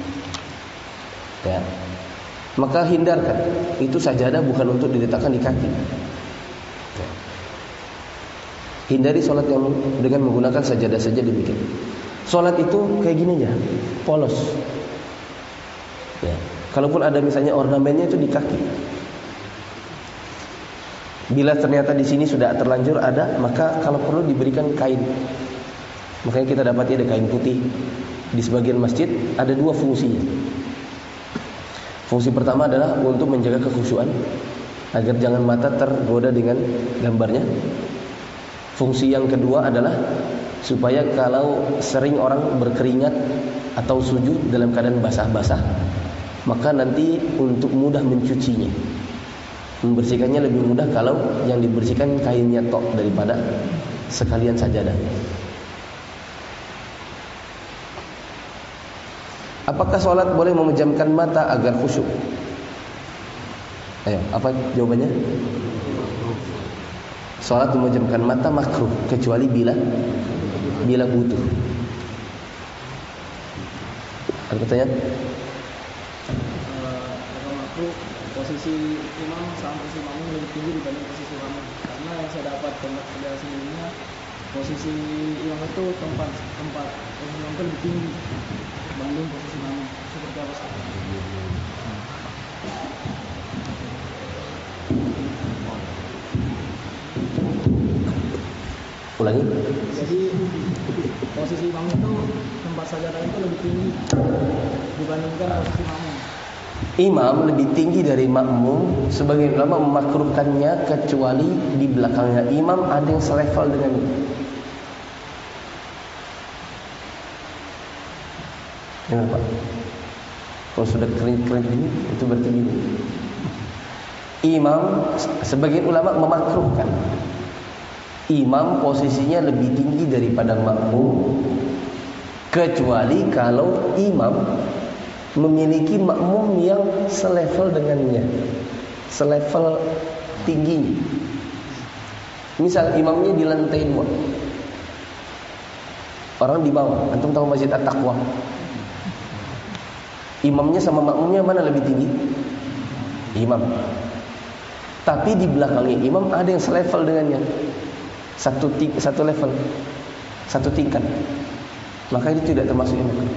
ya. Maka hindarkan, itu sajadah bukan untuk diletakkan di kaki, ya. Hindari sholat yang dengan menggunakan sajadah saja demikian. Sholat itu kayak gini aja, polos, ya. Kalaupun ada misalnya ornamennya itu di kaki, bila ternyata di sini sudah terlanjur ada, maka kalau perlu diberikan kain. Makanya kita dapati ada kain putih di sebagian masjid. Ada dua fungsinya. Fungsi pertama adalah untuk menjaga kekhusyuan agar jangan mata tergoda dengan gambarnya. Fungsi yang kedua adalah supaya kalau sering orang berkeringat atau sujud dalam keadaan basah-basah, maka nanti untuk mudah mencucinya, membersihkannya lebih mudah kalau yang dibersihkan kainnya tok daripada sekalian sajadah. Apakah sholat boleh memejamkan mata agar khusyuk? Ayo, apa jawabannya? Sholat memejamkan mata makruh kecuali bila bila butuh. Ada pertanyaan? Uh, kalau makruh posisi imam sama posisi makmum lebih tinggi dibanding posisi makmum. Karena yang saya dapat tempat kerja sebelumnya, posisi imam itu tempat tempat posisi imam itu lebih tinggi dibanding posisi makmum. Seperti apa Ustaz? Ulangi. Jadi posisi imam itu tempat sajadah itu lebih tinggi dibandingkan posisi makmum. Imam lebih tinggi dari makmum. Sebagian ulama memakruhkannya kecuali di belakangnya imam ada yang selevel dengannya. Gimana Pak? Kalau sudah keren-keren ini, itu berarti ini. Imam, sebagian ulama memakruhkan imam posisinya lebih tinggi daripada makmum, kecuali kalau imam memiliki makmum yang selevel dengannya, selevel tingginya. Misal imamnya di lantai dua, orang di bawah. Antum tahu Masjid At-Taqwa? Imamnya sama makmumnya mana lebih tinggi? Imam. Tapi di belakangnya imam ada yang selevel dengannya, satu ting- satu level, satu tingkat. Maka itu tidak termasuk yang makruh.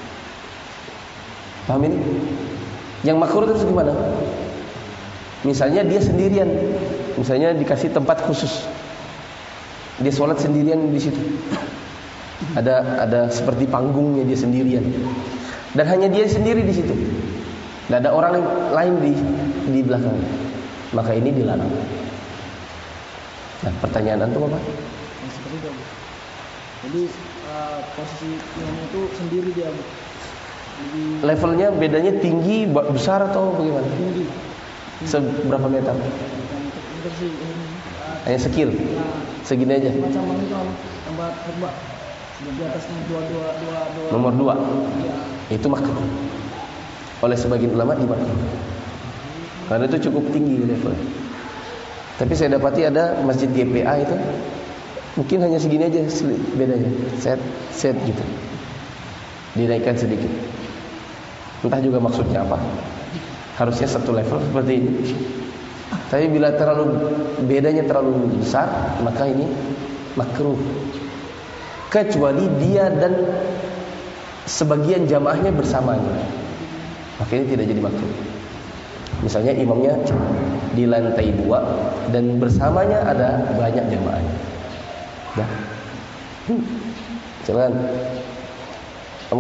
Paham ini? Yang makruh itu gimana? Misalnya dia sendirian, misalnya dikasih tempat khusus, dia sholat sendirian di situ. Ada ada seperti panggungnya, dia sendirian, dan hanya dia sendiri di situ. Tidak ada orang lain di di belakang. Maka ini dilarang. Nah, pertanyaan antum apa? Yang seperti itu. Jadi uh, posisi imam itu sendiri dia. Jadi Levelnya bedanya tinggi, besar atau bagaimana? tinggi. Seberapa meter? Untuk sih ini uh, Hanya sekil, nah, segini aja. macam itu tempat khutbah di atasnya dua dua dua dua. Nomor dua, Ya. itu makruh. Oleh sebagian ulama dimakruh. Karena itu cukup tinggi levelnya. Tapi saya dapati ada masjid G P A itu mungkin hanya segini aja bedanya, set set gitu, dinaikkan sedikit. Entah juga maksudnya apa. Harusnya satu level seperti ini. Tapi bila terlalu bedanya terlalu besar, maka ini makruh. Kecuali dia dan sebagian jamaahnya bersamanya, maka ini tidak jadi makruh. Misalnya imamnya di lantai dua dan bersamanya ada banyak jamaahnya. Dah. Hmm. Silakan. Kamu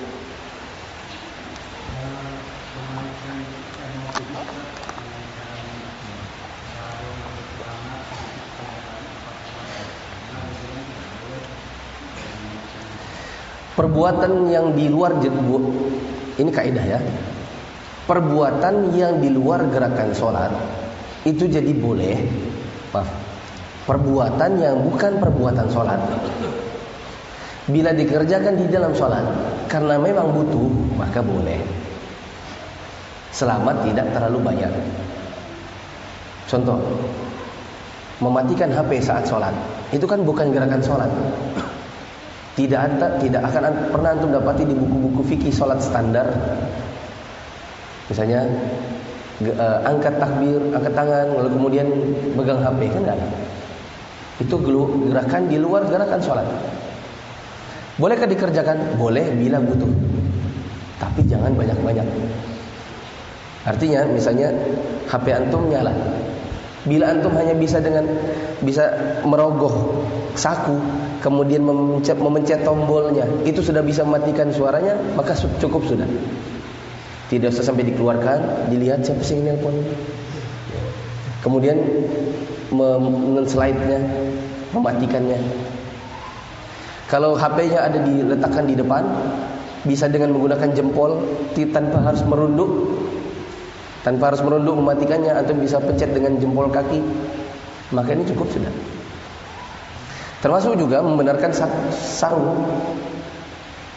perbuatan yang di luar jedbu, ini kaidah ya. Perbuatan yang di luar gerakan sholat itu jadi boleh. Maaf, perbuatan yang bukan perbuatan sholat bila dikerjakan di dalam sholat karena memang butuh, maka boleh, selama tidak terlalu banyak. Contoh, mematikan H P saat sholat, itu kan bukan gerakan sholat. Tidak ada, tidak akan pernah antum dapati di buku-buku fikih sholat standar. Misalnya uh, angkat takbir, angkat tangan, lalu kemudian pegang H P, kan enggak ada. Itu gerakan di luar gerakan sholat. Bolehkah dikerjakan? Boleh bila butuh, tapi jangan banyak-banyak. Artinya misalnya H P antum nyala, bila antum hanya bisa dengan bisa merogoh saku, kemudian memencet, memencet tombolnya, itu sudah bisa mematikan suaranya, maka cukup sudah. Tidak usah sampai dikeluarkan, dilihat siapa sih yang nelpon. Kemudian men-slide-nya, mematikannya. Kalau H P-nya ada diletakkan di depan, bisa dengan menggunakan jempol, tanpa harus merunduk. Tanpa harus merunduk mematikannya, atau bisa pencet dengan jempol kaki, maka ini cukup sudah. Termasuk juga membenarkan sarung. Ya.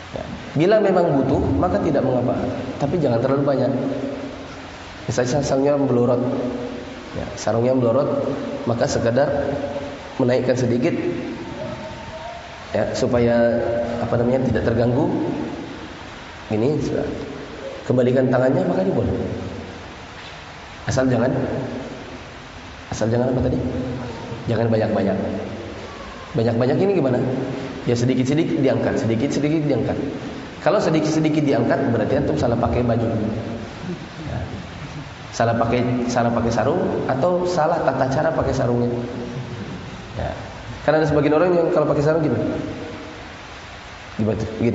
Bila memang butuh, maka tidak mengapa. Tapi jangan terlalu banyak. Misalnya sarungnya melorot, ya, sarungnya melorot, maka sekadar menaikkan sedikit, ya, supaya apa namanya tidak terganggu. Ini sudah. Kembalikan tangannya, maka ini boleh. Asal jangan, asal jangan apa tadi? Jangan banyak-banyak. Banyak-banyak ini gimana? Ya sedikit-sedikit diangkat, sedikit-sedikit diangkat. Kalau sedikit-sedikit diangkat, berarti antum salah pakai baju. Ya. Salah pakai salah pakai sarung atau salah tata cara pakai sarungnya. Ya. Karena ada sebagian orang yang kalau pakai sarung gini. Gimana tuh? Begini.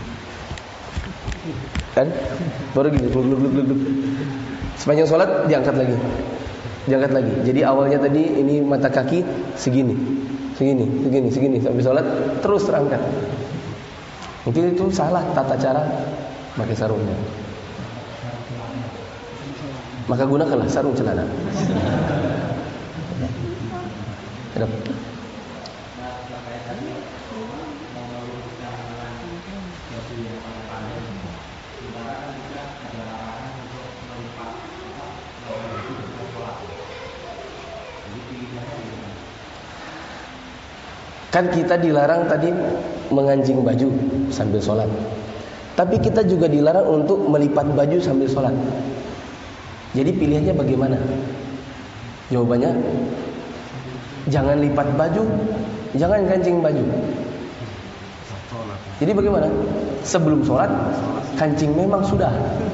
Kan? Baru gini, blub blub blub blub. Sepanjang sholat diangkat lagi. Diangkat lagi. Jadi awalnya tadi ini mata kaki segini. Segini, segini, segini sampai sholat terus terangkat. Mungkin itu salah tata cara pakai sarungnya. Maka gunakanlah sarung celana. Kenapa? Kan kita dilarang tadi menganjing baju sambil sholat. Tapi kita juga dilarang untuk melipat baju sambil sholat. Jadi pilihannya bagaimana? Jawabannya, jangan lipat baju, jangan kancing baju. Jadi bagaimana? Sebelum sholat, kancing memang sudah.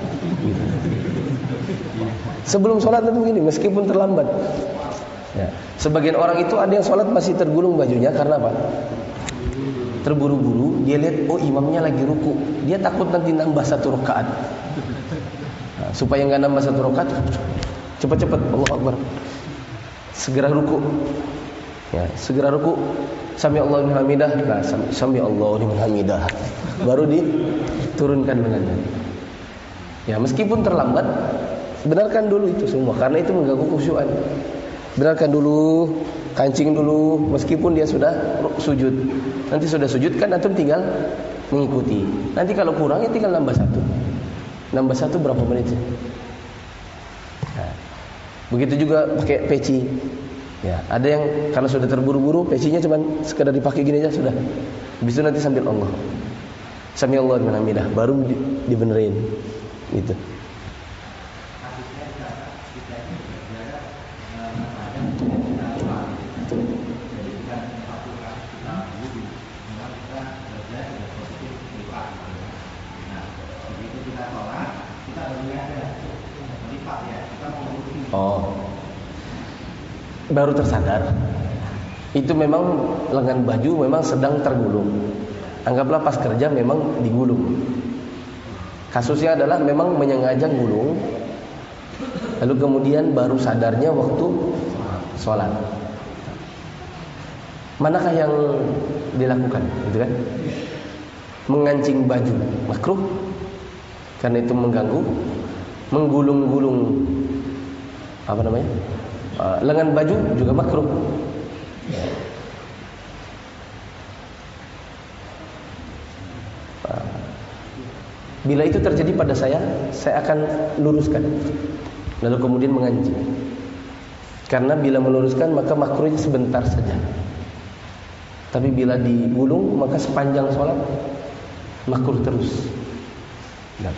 Sebelum sholat itu begini, meskipun terlambat. Ya. Sebagian orang itu ada yang sholat masih tergulung bajunya karena apa? Terburu-buru, dia lihat oh imamnya lagi ruku, dia takut nanti nambah satu rakaat. Nah, supaya nggak nambah satu rakaat, cepat-cepat Allahu Akbar, segera ruku, ya segera ruku, sami Allahu liman hamidah, nah sami Allahu liman hamidah, baru diturunkan dengannya. Ya meskipun terlambat, benarkan dulu itu semua karena itu mengganggu khusyuan. Benarkan dulu, kancing dulu, meskipun dia sudah sujud. Nanti sudah sujud kan antum tinggal mengikuti. Nanti kalau kurang ya tinggal nambah satu. Nambah satu berapa menit? Nah, begitu juga pakai peci. Ya, ada yang karena sudah terburu-buru, pecinya cuma sekedar dipakai gini aja sudah. Habis itu nanti sambil Allah. Sami Allah liman hamidah, baru di, dibenerin. Gitu. Oh, baru tersadar. Itu memang lengan baju memang sedang tergulung. Anggaplah pas kerja memang digulung. Kasusnya adalah memang menyengaja gulung, lalu kemudian baru sadarnya waktu sholat. Manakah yang dilakukan? Gitu kan? Mengancing baju makruh karena itu mengganggu. Menggulung-gulung apa namanya? Uh, lengan baju juga makruh. Uh, bila itu terjadi pada saya, saya akan luruskan, lalu kemudian mengancing. Karena bila meluruskan maka makruhnya sebentar saja. Tapi bila digulung maka sepanjang sholat makruh terus. Nah.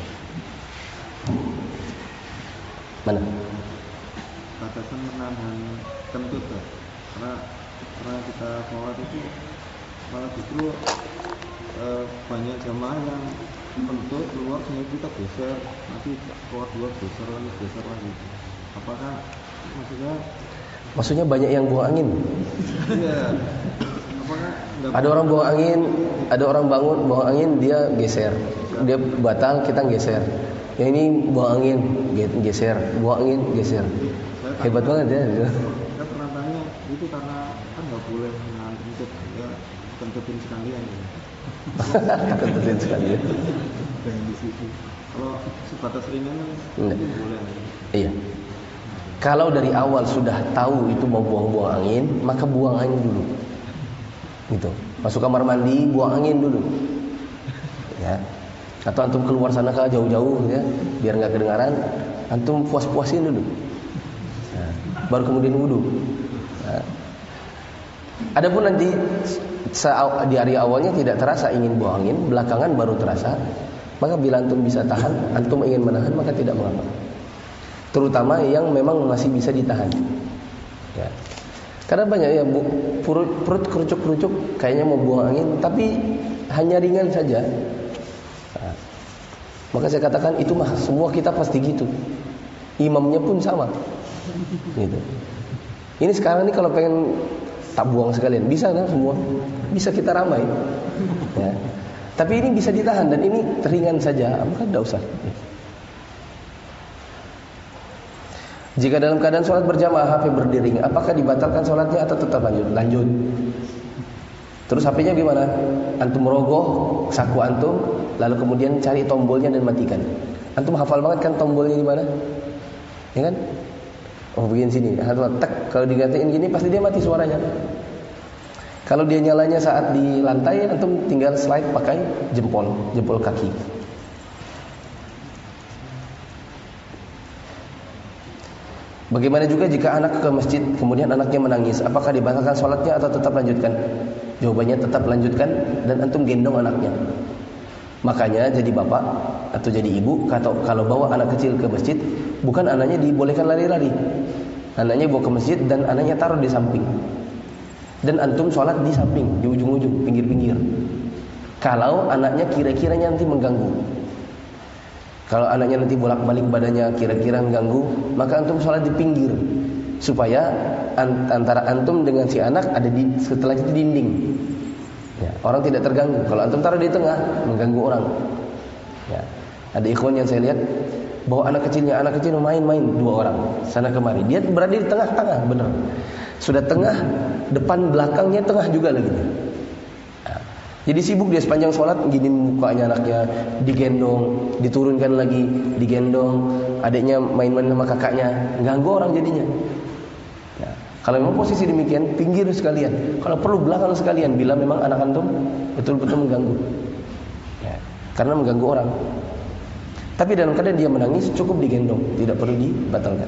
Mana? Batasan menahan kentut ya. Karena karena kita sholat itu malah justru e, banyak jamaah yang kentut keluar sehingga kita geser, nanti keluar dua geser lagi geser lagi. Apakah maksudnya? Maksudnya banyak yang buang angin. Iya. Apakah ada orang buang angin, ada orang bangun buang angin dia geser, dia batal kita geser. Yang ini buang angin geser, buang angin geser. Hebat banget ya. Saya pernah tanya itu karena kan nggak boleh menahan kentut, ya kentutin sekalian. Ya. Kentutin sekalian. Jangan di situ. Kalau sebatas ringan kan boleh. Iya. Kalau dari awal sudah tahu itu mau buang-buang angin, maka buang angin dulu. Gitu. Masuk kamar mandi, buang angin dulu. Ya. Atau antum keluar sana kah jauh-jauh ya, biar nggak kedengaran, antum puas-puasin dulu. Nah, baru kemudian wudu. Nah, adapun nanti di hari awalnya tidak terasa ingin buang angin, belakangan baru terasa, maka bila antum bisa tahan, antum ingin menahan, maka tidak mengapa. Terutama yang memang masih bisa ditahan. Ya. Karena banyak ya bu, perut, perut kerucuk-kerucuk, kayaknya mau buang angin, tapi hanya ringan saja. Nah, maka saya katakan itu mah semua kita pasti gitu. Imamnya pun sama. Gitu. Ini sekarang nih kalau pengen tak buang sekalian, bisa kan semua? Bisa kita ramai. Ya. Tapi ini bisa ditahan dan ini ringan saja, maka tidak usah. Jika dalam keadaan sholat berjamaah H P berdering, apakah dibatalkan sholatnya atau tetap lanjut? Lanjut. Terus H P-nya gimana? Antum rogoh saku antum, lalu kemudian cari tombolnya dan matikan. Antum hafal banget kan tombolnya di mana? Ya kan? Oh begini sini, tek, kalau digantiin gini pasti dia mati suaranya. Kalau dia nyalanya saat di lantai, antum tinggal slide pakai jempol, jempol kaki. Bagaimana juga jika anak ke masjid kemudian anaknya menangis, apakah dibatalkan sholatnya atau tetap lanjutkan? Jawabannya tetap lanjutkan dan antum gendong anaknya. Makanya jadi bapak atau jadi ibu kalau bawa anak kecil ke masjid, bukan anaknya dibolehkan lari-lari. Anaknya bawa ke masjid dan anaknya taruh di samping. Dan antum sholat di samping, di ujung-ujung, pinggir-pinggir. Kalau anaknya kira-kiranya nanti mengganggu. Kalau anaknya nanti bolak-balik badannya kira-kira mengganggu, maka antum sholat di pinggir. Supaya antara antum dengan si anak ada di setelah itu dinding. Ya, orang tidak terganggu. Kalau antum taruh di tengah, mengganggu orang. Ya, ada ikhwan yang saya lihat bawa anak kecilnya, anak kecil main-main dua orang sana kemari. Dia berada di tengah-tengah, benar. Sudah tengah, depan belakangnya tengah juga lagi. Ya, jadi sibuk dia sepanjang sholat gini mukanya anaknya, digendong, diturunkan lagi, digendong, adiknya main-main sama kakaknya, ganggu orang jadinya. Ya, kalau memang posisi demikian, pinggir sekalian. Kalau perlu belakang sekalian, bila memang anak antum betul-betul mengganggu. Ya, karena mengganggu orang. Tapi dalam keadaan dia menangis, cukup digendong, tidak perlu dibatalkan.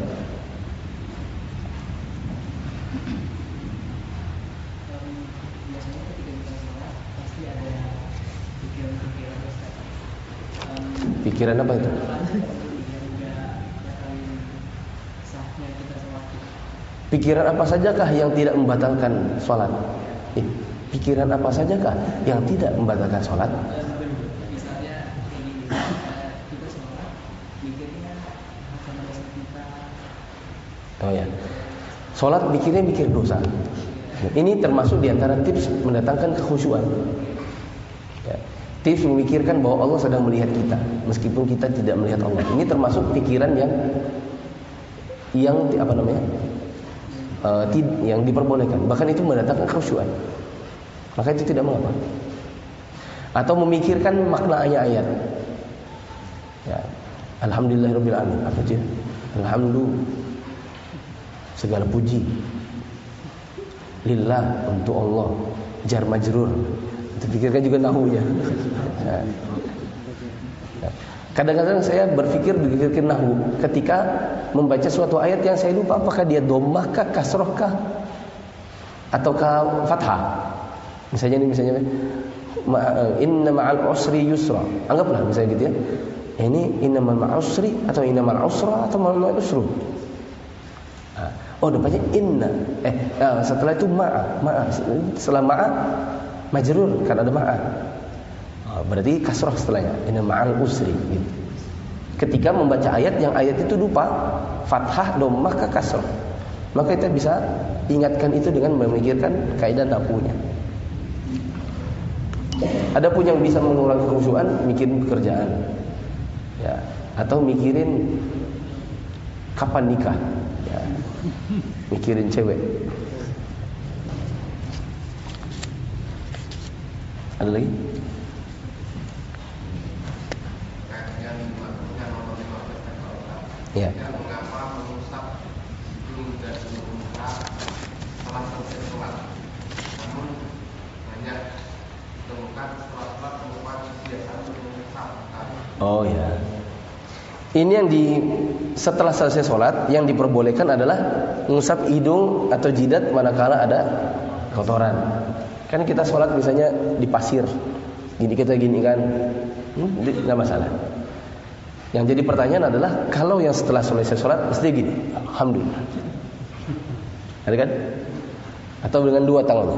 Pikiran apa itu? Pikiran apa sajakah yang tidak membatalkan sholat? Eh, pikiran apa sajakah yang tidak membatalkan sholat? Misalnya kita sholat, mikirnya akan dosa kita. Oh ya, sholat mikirnya mikir dosa. Ini termasuk diantara tips mendatangkan kekhusyuan. Ya. Tips memikirkan bahwa Allah sedang melihat kita meskipun kita tidak melihat Allah. Ini termasuk pikiran yang yang apa namanya? Uh, yang diperbolehkan. Bahkan itu mendatangkan kekhusyuan. Maka itu tidak mengapa. Atau memikirkan makna ayat-ayat. Ya. Alhamdulillahirabbil alamin. Apa sih? Alhamdulillah. Segala puji lillah, untuk Allah. Jar majrur. Pikirkan juga nahunya. Kadang-kadang saya berpikir berpikir nahu ketika membaca suatu ayat yang saya lupa apakah dia dhammah kah, kasroh kah, ataukah fathah. Misalnya ini misalnya inna ma'al usri yusra. Anggaplah misalnya gitu ya. Ini inna ma'al usri atau inna ma'al usra atau ma'al usru. Oh depannya inna. Eh setelah itu ma'a, ma'a. Setelah ma'a majrur kan ada ma'a. Oh, berarti kasrah setelahnya. Inna ma'al usri gitu. Ketika membaca ayat yang ayat itu lupa fathah, dhammah ke kasrah, maka kita bisa ingatkan itu dengan memikirkan kaidah nahwunya. Adapun yang bisa mengurangi kekhusyuan, mikirin pekerjaan. Ya, atau mikirin kapan nikah. Ya. Mikirin cewek. Ada lagi? Ya. Mengapa mengusap hidung dan muka setelah selesai sholat? Namun banyak ditemukan setelah sholat perempuan biasa mengusap kaki Oh ya. Ini yang di setelah selesai sholat yang diperbolehkan adalah mengusap hidung atau jidat manakala ada kotoran. Kan kita sholat misalnya di pasir, gini kita gini kan, hmm, nggak masalah. Yang jadi pertanyaan adalah kalau yang setelah selesai sholat mesti gini, alhamdulillah, ada kan? Atau dengan dua tangannya.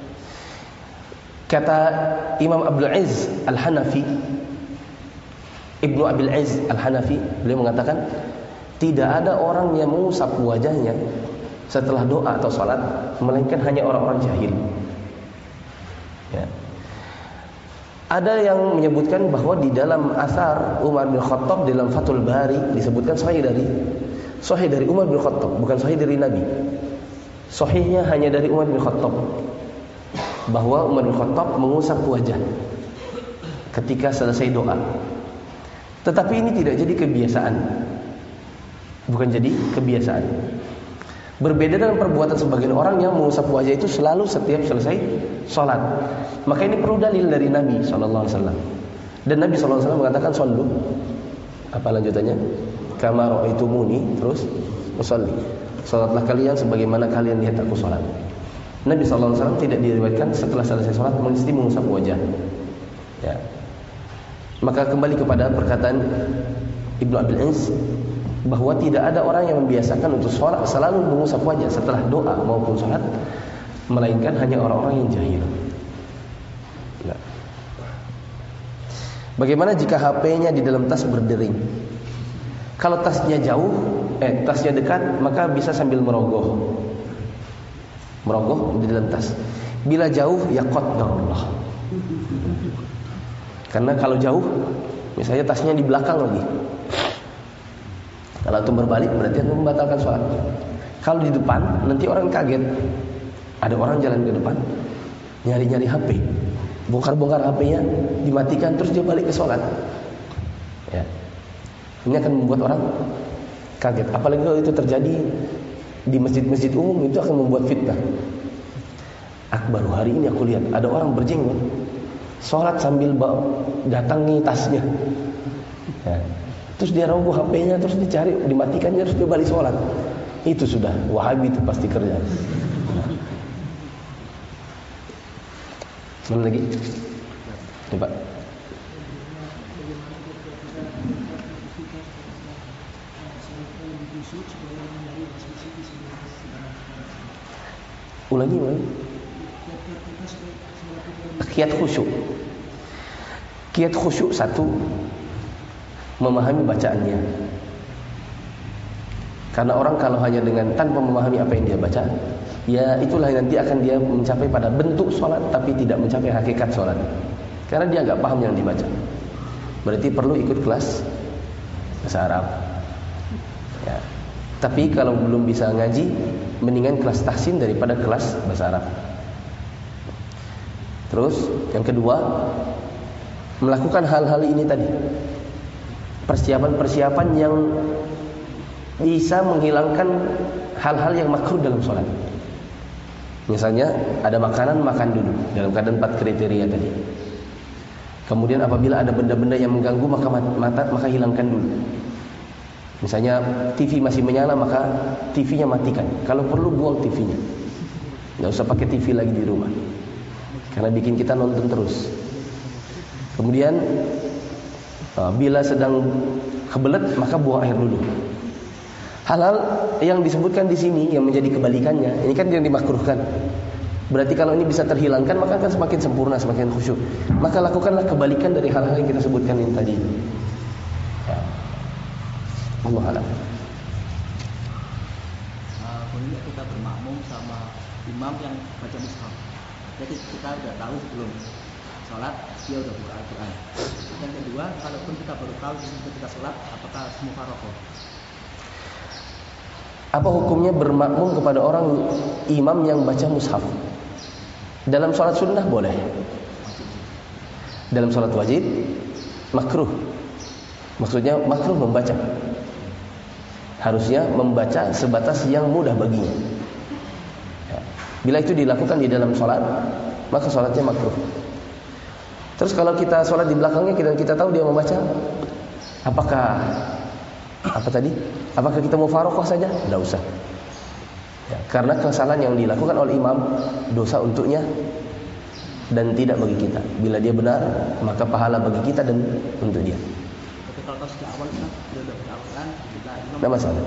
Kata Imam Abdul Aziz Al-Hanafi, Ibnu Abil Aziz Al-Hanafi, beliau mengatakan tidak ada orang yang mengusap wajahnya setelah doa atau salat melainkan hanya orang-orang jahil. Ya. Ada yang menyebutkan bahwa di dalam asar Umar bin Khattab dalam Fathul Bari disebutkan sahih dari sahih dari Umar bin Khattab, bukan sahih dari Nabi. Sahihnya hanya dari Umar bin Khattab, bahwa Umar bin Khattab mengusap wajah ketika selesai doa. Tetapi ini tidak jadi kebiasaan. Bukan jadi kebiasaan. Berbeda dengan perbuatan sebagian orang yang mengusap wajah itu selalu setiap selesai sholat. Maka ini perlu dalil dari Nabi shallallahu alaihi wasallam. Dan Nabi shallallahu alaihi wasallam mengatakan shollu, apa lanjutannya? Kama ra'aitumuni, terus usolli. Sholatlah kalian sebagaimana kalian lihat aku sholat. Nabi shallallahu alaihi wasallam tidak diriwayatkan setelah selesai sholat mesti mengusap wajah. Ya. Maka kembali kepada perkataan Ibnu Abil Aziz bahwa tidak ada orang yang membiasakan untuk sholat selalu mengusap wajah setelah doa maupun sholat, melainkan hanya orang-orang yang jahil. Ya. Bagaimana jika H P-nya di dalam tas berdering? Kalau tasnya jauh, eh tasnya dekat, maka bisa sambil merogoh, merogoh di dalam tas. Bila jauh, ya qadarullah. Karena kalau jauh, misalnya tasnya di belakang lagi, kalau itu berbalik berarti itu membatalkan sholat. Kalau di depan, nanti orang kaget. Ada orang jalan ke depan, nyari-nyari H P, bongkar-bongkar H P-nya, dimatikan, terus dia balik ke sholat. Ya. Ini akan membuat orang kaget. Apalagi kalau itu terjadi di masjid-masjid umum, itu akan membuat fitnah. Baru hari ini aku lihat ada orang berjenggot sholat sambil datangi tasnya. Ya. Terus dia roboh H P-nya, terus dicari, dimatikannya, terus dia balik sholat. Itu sudah Wahabi itu pasti kerja. Mana lagi? Coba. Ulangi, ulangi. Kiat khusyuk. Kiat khusyuk satu, memahami bacaannya. Karena orang kalau hanya dengan tanpa memahami apa yang dia baca, ya itulah nanti akan dia mencapai pada bentuk sholat tapi tidak mencapai hakikat sholat. Karena dia nggak paham yang dibaca. Berarti perlu ikut kelas bahasa Arab. Ya. Tapi kalau belum bisa ngaji, mendingan kelas tahsin daripada kelas bahasa Arab. Terus yang kedua, melakukan hal-hal ini tadi, persiapan-persiapan yang bisa menghilangkan hal-hal yang makruh dalam sholat. Misalnya ada makanan, makan dulu dalam keadaan empat kriteria tadi. Kemudian apabila ada benda-benda yang mengganggu, maka mata maka hilangkan dulu. Misalnya T V masih menyala, maka T V-nya matikan. Kalau perlu buang T V-nya. Nggak usah pakai T V lagi di rumah, karena bikin kita nonton terus. Kemudian bila sedang kebelet, maka buang air dulu. Hal-hal yang disebutkan di sini yang menjadi kebalikannya, ini kan yang dimakruhkan. Berarti kalau ini bisa terhilangkan, maka akan semakin sempurna, semakin khusyuk. Maka lakukanlah kebalikan dari hal-hal yang kita sebutkan ini tadi. Ya. Allah alam. Boleh kita bermakmum sama imam yang baca mushaf. Jadi kita sudah tahu sebelum sholat dia sudah buka Al-Quran. Yang kedua, kalaupun kita baru tahu ketika sholat, apakah mufarokoh? Apa hukumnya bermakmum kepada orang imam yang baca mushaf? Dalam sholat sunnah boleh. Dalam sholat wajib makruh. Maksudnya makruh membaca. Harusnya membaca sebatas yang mudah baginya. Bila itu dilakukan di dalam sholat, maka sholatnya makruh. Terus kalau kita sholat di belakangnya kita kita tahu dia membaca, apakah apa tadi? Apakah kita mau faroqah saja? Tidak usah. Ya, karena kesalahan yang dilakukan oleh imam dosa untuknya dan tidak bagi kita. Bila dia benar, maka pahala bagi kita dan untuk dia. Tapi kalau tahu sejak awal kan, dia sudah beralasan kita imam. Tidak masalah.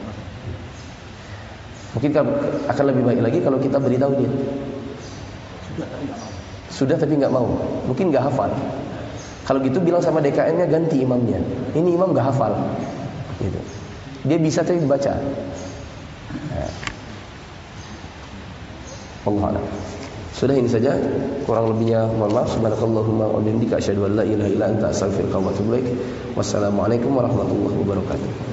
Mungkin akan lebih baik lagi kalau kita beritahu dia. Sudah tapi nggak mau. Sudah tapi nggak mau. Mungkin nggak hafal. Kalau gitu bilang sama D K N-nya ganti imamnya. Ini imam nggak hafal. Gitu. Dia bisa tapi baca. Nah. Allah a'lam. Sudah ini saja, kurang lebihnya mohon maaf. Subhanakallahumma wa bihamdika asyhadu an la ilaha illa anta astaghfiruka wa atubu ilaik. Wassalamualaikum warahmatullahi wabarakatuh.